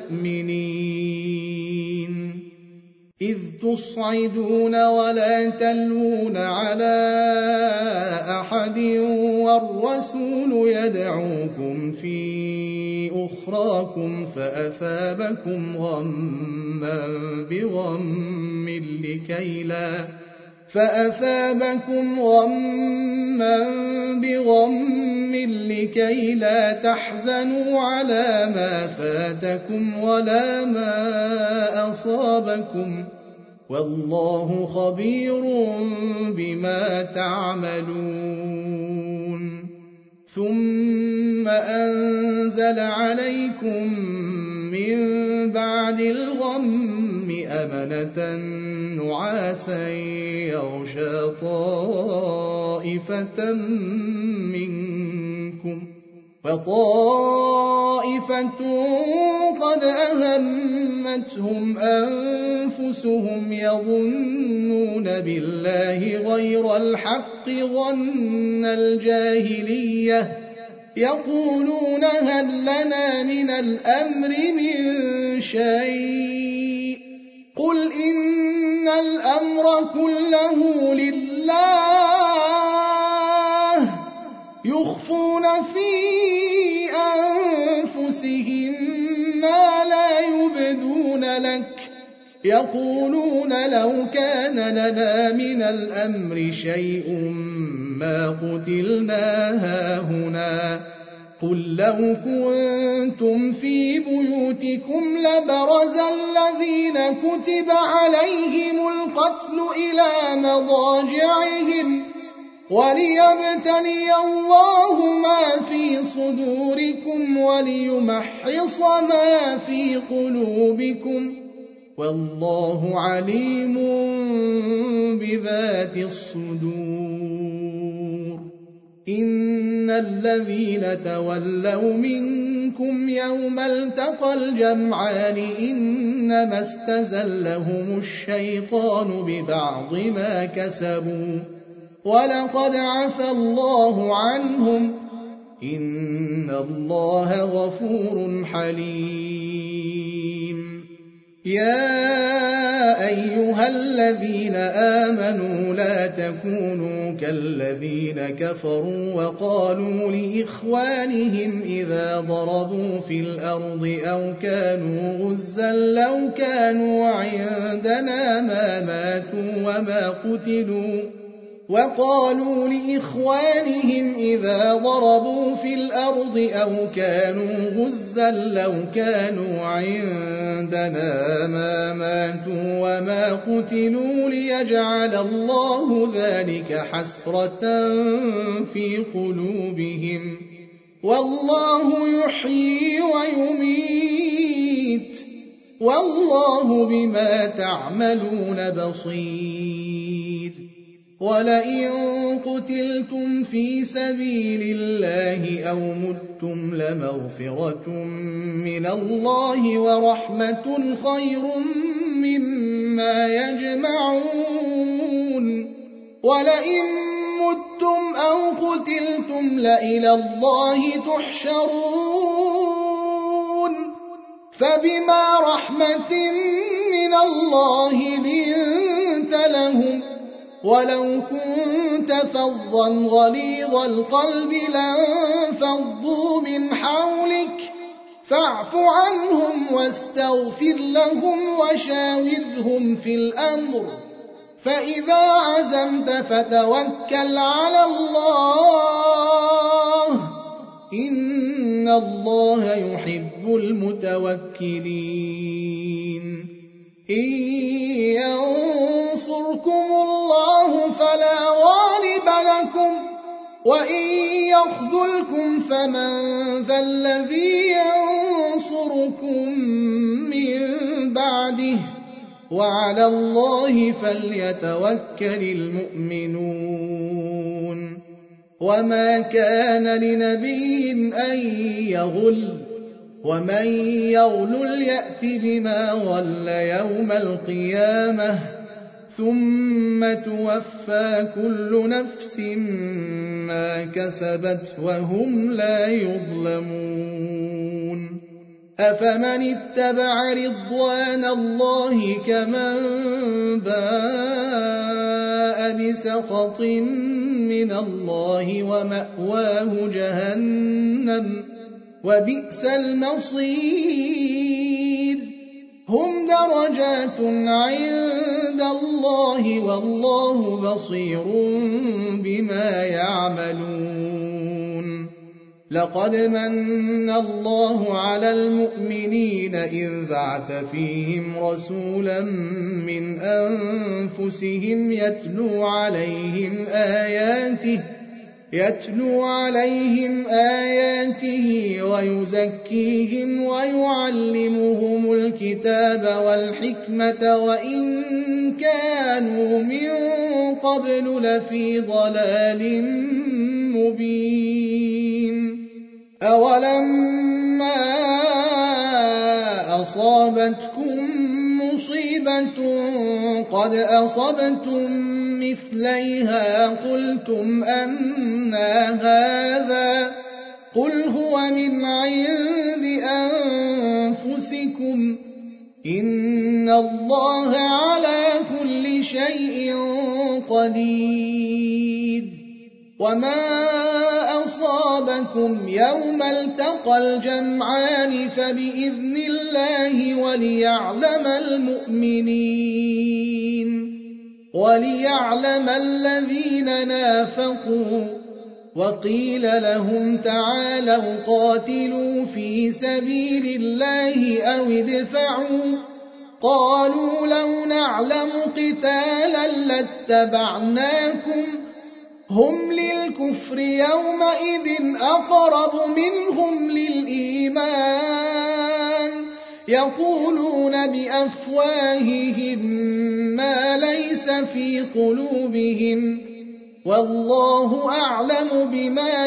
Speaker 1: المؤمنين. إذ تصعدون ولا تلوون على أحد والرسول يدعوكم في أخراكم فأثابكم غما بغم لكي لا تحزنوا على ما فاتكم ولا ما أصابكم والله خبير بما تعملون. ثم أنزل عليكم من بعد الغم أمنة نعاسا يغشى طائفة منكم وطائفة قد أهمتهم أنفسهم يظنون بالله غير الحق ظن الجاهلية يقولون هل لنا من الأمر من شيء قل إن الأمر كله لله يخفون في أنفسهم ما لا يبدون لك يقولون لو كان لنا من الأمر شيء ما قتلنا هاهنا قل لو كنتم في بيوتكم لبرز الذين كتب عليهم القتل إلى مضاجعهم وليبتلي الله ما في صدوركم وليمحص ما في قلوبكم والله عليم بذات الصدور إن الذين تولوا منكم يوم التقى الجمعان إنما استزلهم الشيطان ببعض ما كسبوا ولقد عفى الله عنهم إن الله غفور حليم يا أيها الذين آمنوا لا تكونوا كالذين كفروا وقالوا لإخوانهم إذا ضربوا في الأرض أو كانوا غزا لو كانوا عندنا ما ماتوا وما قتلوا وقالوا لإخوانهم إذا ضربوا في الأرض أو كانوا غزا لو كانوا عندنا ما ماتوا وما قتلوا ليجعل الله ذلك حسرة في قلوبهم والله يحيي ويميت والله بما تعملون بصير ولئن قتلتم في سبيل الله أو متم لمغفرة من الله ورحمة خير مما يجمعون ولئن متم أو قتلتم لإلى الله تحشرون فبما رحمة من الله لنت لهم ولو كنت فظا غليظ القلب لانفضوا من حولك فاعف عنهم واستغفر لهم وشاورهم في الأمر فإذا عزمت فتوكل على الله إن الله يحب المتوكلين إن ينصركم الله فلا غالب لكم وإن يخذلكم فمن ذا الذي ينصركم من بعده وعلى الله فليتوكل المؤمنون وما كان لنبي أن يغل ومن يغلل يأت بما غل يوم القيامة ثم توفى كل نفس ما كسبت وهم لا يظلمون أفمن اتبع رضوان الله كمن باء بسخط من الله ومأواه جهنم وبئس المصير هم درجات عند الله والله بصير بما يعملون لقد من الله على المؤمنين إذ بعث فيهم رسولا من أنفسهم يتلو عليهم آياته ويزكيهم ويعلمهم الكتاب والحكمة وإن كانوا من قبل لفي ضلال مبين أولما أصابتكم مصيبة قد أصبتم مثليها قلتم أنى هذا قل هو من عند أنفسكم إن الله على كل شيء قدير وما أصابكم يوم التقى الجمعان فبإذن الله وليعلم الذين نافقوا. وقيل لهم تعالوا قاتلوا في سبيل الله أو ادفعوا، قالوا لو نعلم قتالا لاتبعناكم، هم للكفر يومئذ أقرب منهم للإيمان، يقولون بأفواههم ما ليس في قلوبهم، والله أعلم بما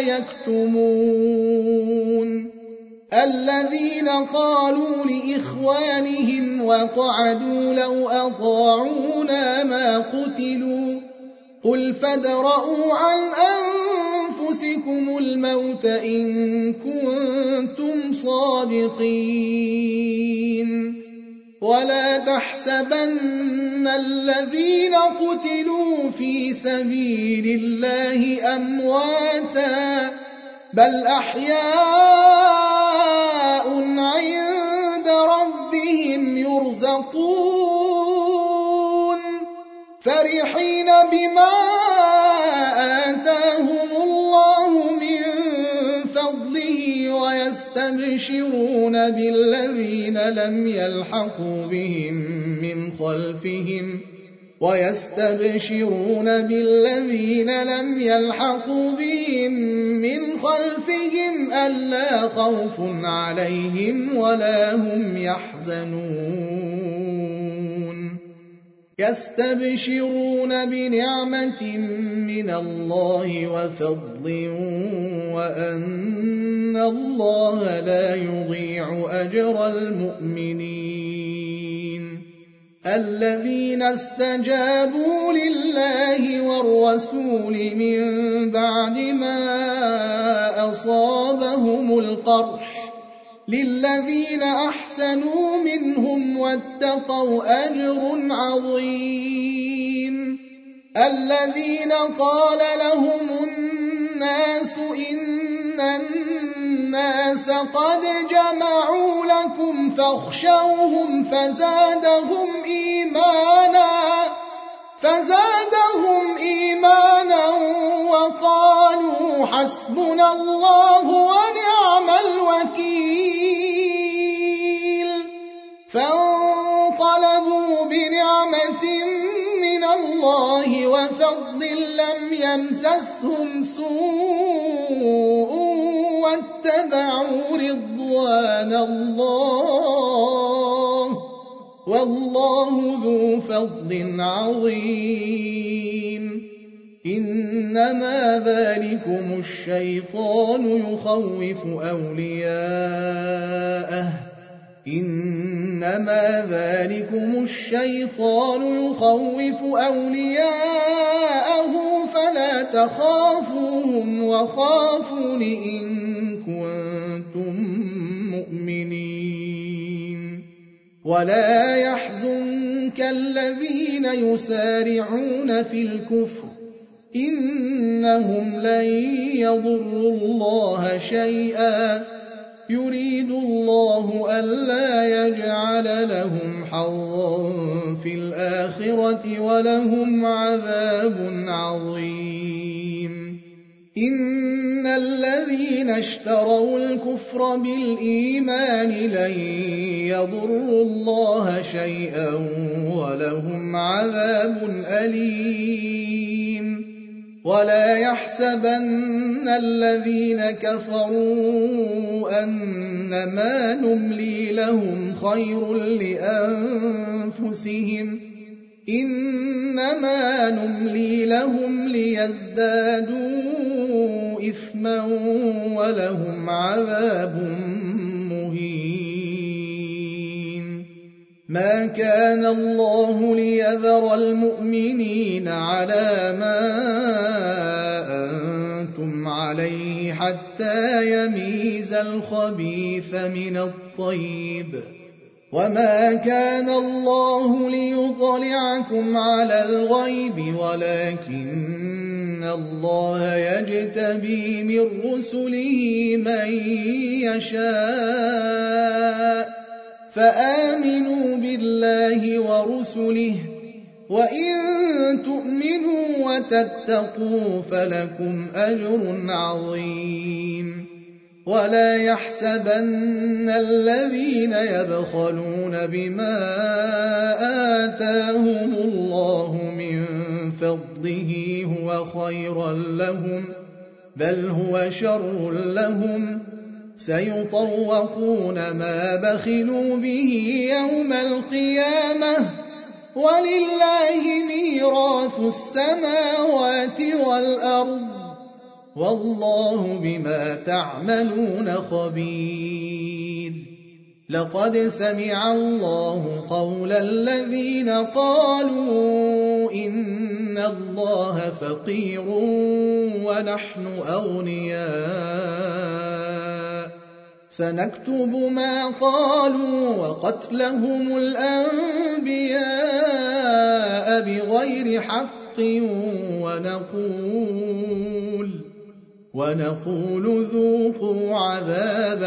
Speaker 1: يكتمون. الذين قالوا لإخوانهم وقعدوا لو أطاعونا ما قتلوا، قل فادرءوا عن أنفسكم الموت إن كنتم صادقين. ولا تحسبن الذين قتلوا في سبيل الله أمواتا، بل أحياء عند ربهم يرزقون، فرحين بما آتاهم الله من فضله، ويستبشرون بالذين لم يلحقوا بهم من خلفهم ألا خوف عليهم ولا هم يحزنون. يستبشرون بنعمة من الله وفضل وأن الله لا يضيع أجر المؤمنين. الذين استجابوا لله والرسول من بعد ما أصابهم القرح، للذين أحسنوا منهم واتقوا أجر عظيم. الذين قال لهم الناس إن الناس قد جمعوا لكم فاخشوهم فزادهم إيمانا وقالوا حسبنا الله ونعم الوكيل. فانقلبوا بنعمة من الله وفضل لم يمسسهم سوء واتبعوا رضوان الله، والله ذو فضل عظيم. إنما ذلكم الشيطان يخوف أولياءه فلا تخافوهم وخافون إن كنتم مؤمنين. ولا يحزنك الذين يسارعون في الكفر، إنهم لن يضروا الله شيئا، يريد الله ألا يجعل لهم حظا في الآخرة ولهم عذاب عظيم. إن الذين اشتروا الكفر بالإيمان لن يضروا الله شيئا ولهم عذاب أليم. ولا يحسبن الذين كفروا أنما نملي لهم خير لأنفسهم، إنما نملي لهم ليزدادوا إثما ولهم عذاب مهين. ما كان الله ليذر المؤمنين على ما أنتم عليه حتى يميز الخبيث من الطيب، وما كان الله ليطلعكم على الغيب ولكن الله يجتبي من رسله من يشاء فآمنوا بالله ورسله وإن تؤمنوا وتتقوا فلكم أجر عظيم ولا يحسبن الذين يبخلون بما آتاهم الله من فضله هو خيرا لهم بل هو شر لهم سيطوقون ما بخلوا به يوم القيامة ولله ميراث السماوات والأرض والله بما تعملون خبير لقد سمع الله قول الذين قالوا إن الله فقير ونحن أغنياء سنكتب ما قالوا وقتلهم الأنبياء بغير حق ونقول ذوقوا عذاب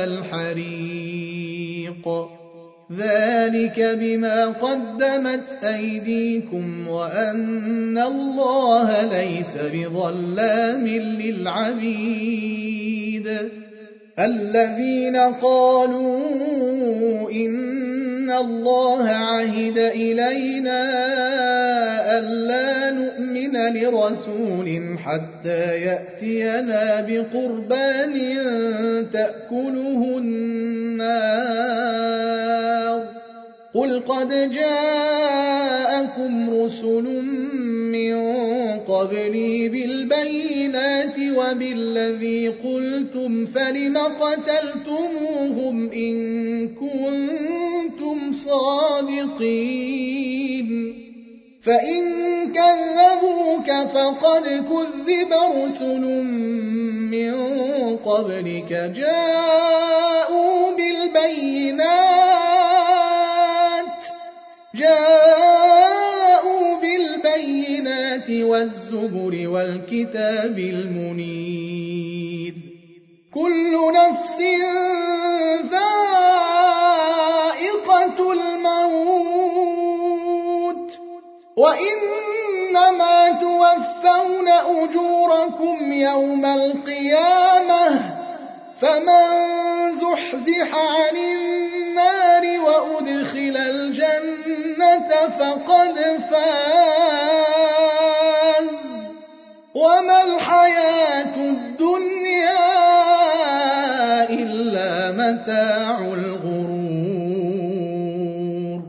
Speaker 1: الحريق ذلك بما قدمت أيديكم وأن الله ليس بظلام للعبيد الذين قالوا إن الله عهد إلينا ألا نؤمن لرسول حتى يأتينا بقربان تأكله النار قل قد جاءكم رسل من قبلي بالبينات وبالذي قلتم فلم قتلتموهم إن كنتم صادقين فإن كذبوك فقد كذب رسل من قبلك جاءوا بالبينات والزبر والكتاب المنير كل نفس ذائقة الموت وإنما توفون أجوركم يوم القيامة فمن زحزح عن النار وأدخل الجنة فقد فاز وما الحياة الدنيا إلا متاع الغرور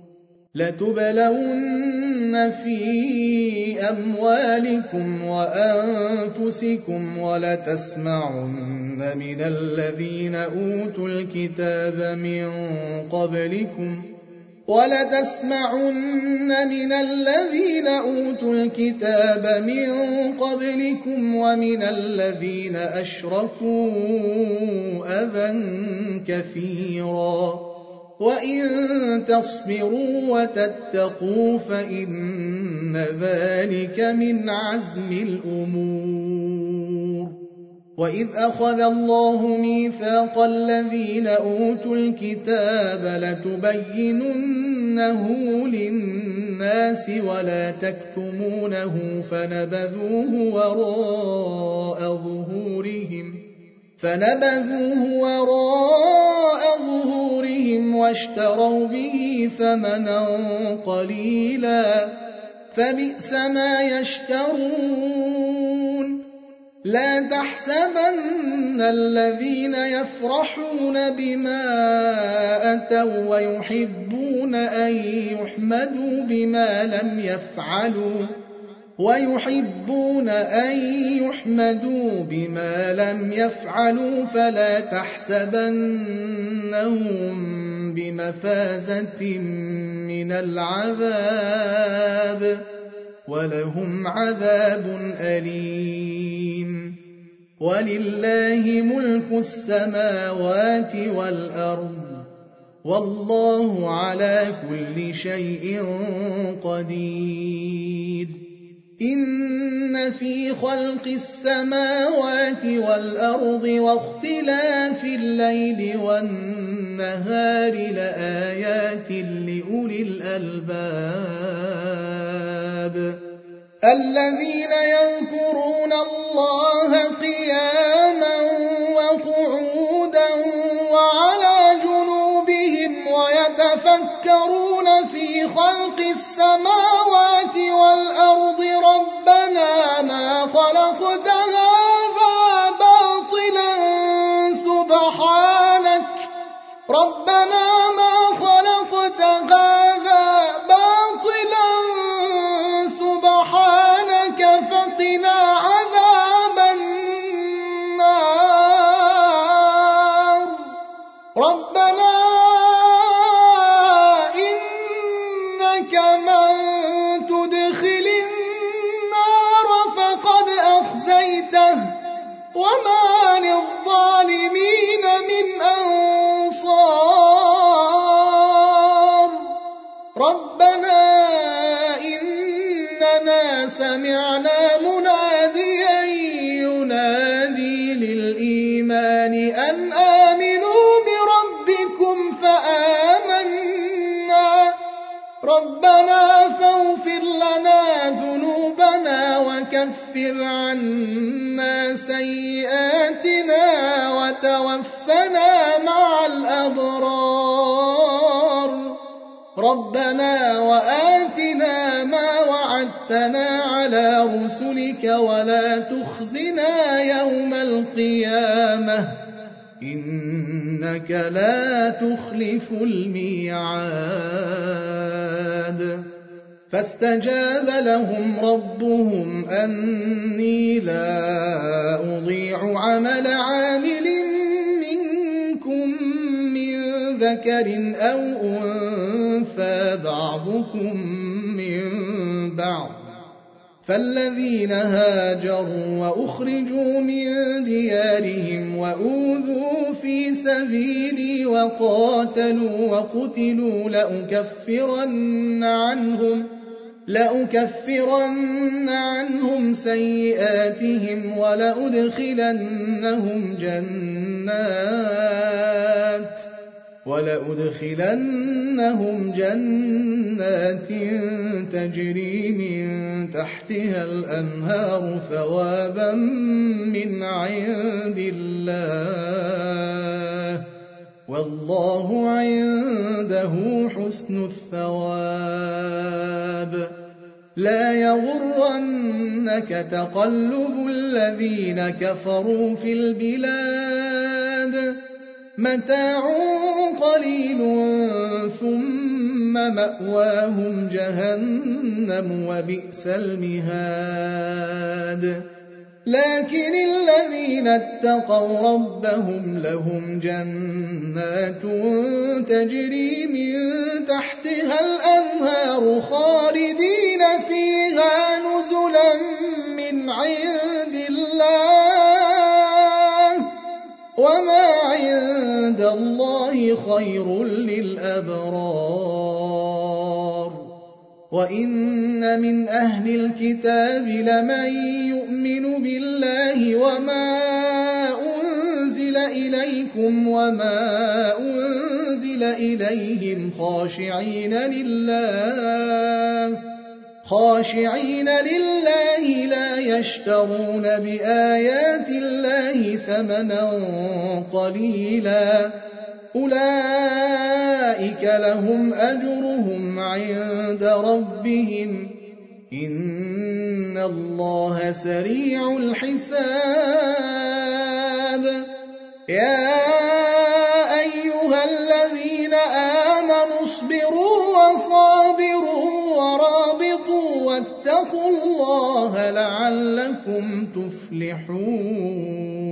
Speaker 1: لتبلون في أموالكم وأنفسكم ولتسمعن من الذين أوتوا الكتاب من قبلكم ومن الذين أشركوا أذى كثيرا وإن تصبروا وتتقوا فإن ذلك من عزم الأمور وإذ أخذ الله ميثاق الذين أوتوا الكتاب لتبيننه للناس ولا تكتمونه فنبذوه وراء ظهورهم واشتروا به ثمنا قليلا فبئس ما يشترون لا تحسبن الذين يفرحون بما أتوا ويحبون أن يحمدوا بما لم يفعلوا فلا تحسبنهم بمفازة من العذاب ولهم عذاب أليم ولله ملك السماوات والأرض والله على كل شيء قدير إن في خلق السماوات والأرض واختلاف الليل والنهار لآيات لأولي الألباب الذين يذكرون الله قياما وقعودا وعلى جنوبهم ويتفكرون في خلق السماوات والأرض ربنا ما خلقت هذا باطلا سبحانك فقنا عذاب النار ربنا إنك من تدخل النار فقد أخزيته وما للظالمين من أنصار ربنا إننا سمعنا مناديا ينادي للإيمان أن آمنوا بربكم فآمنا ربنا فاغفر لنا ذنوبنا وكفر عنا سيئاتنا وتوفنا مع الأبرار ربنا وآتنا ما وعدتنا على رسلك ولا تخزنا يوم القيامة إنك لا تخلف الميعاد فاستجاب لهم ربهم أني لا أضيع عمل عامل منكم من ذكر أو أنثى بعضكم من بعض فالذين هاجروا وأخرجوا من ديارهم وأوذوا في سبيلي وقاتلوا وقتلوا لأكفرن عنهم سيئاتهم ولأدخلنهم جنات تجري من تحتها الأنهار ثوابا من عند الله والله عنده حسن الثواب لا يغرنك تقلب الذين كفروا في البلاد متاع قليل ثم مأواهم جهنم وبئس المهاد لكن الذين اتقوا ربهم لهم جنات تجري من تحتها الأنهار خالدين فيها نزلا من عند الله وما عند الله خير للأبرار وإن من أهل الكتاب لمن يؤمن بالله وما أنزل إليكم وما أنزل إليهم خاشعين لله لا يشترون بآيات الله ثمنا قليلا أولئك لهم أجرهم عند ربهم إن الله سريع الحساب يا أيها الذين آمنوا اصبروا وصابروا ورابطوا واتقوا الله لعلكم تفلحون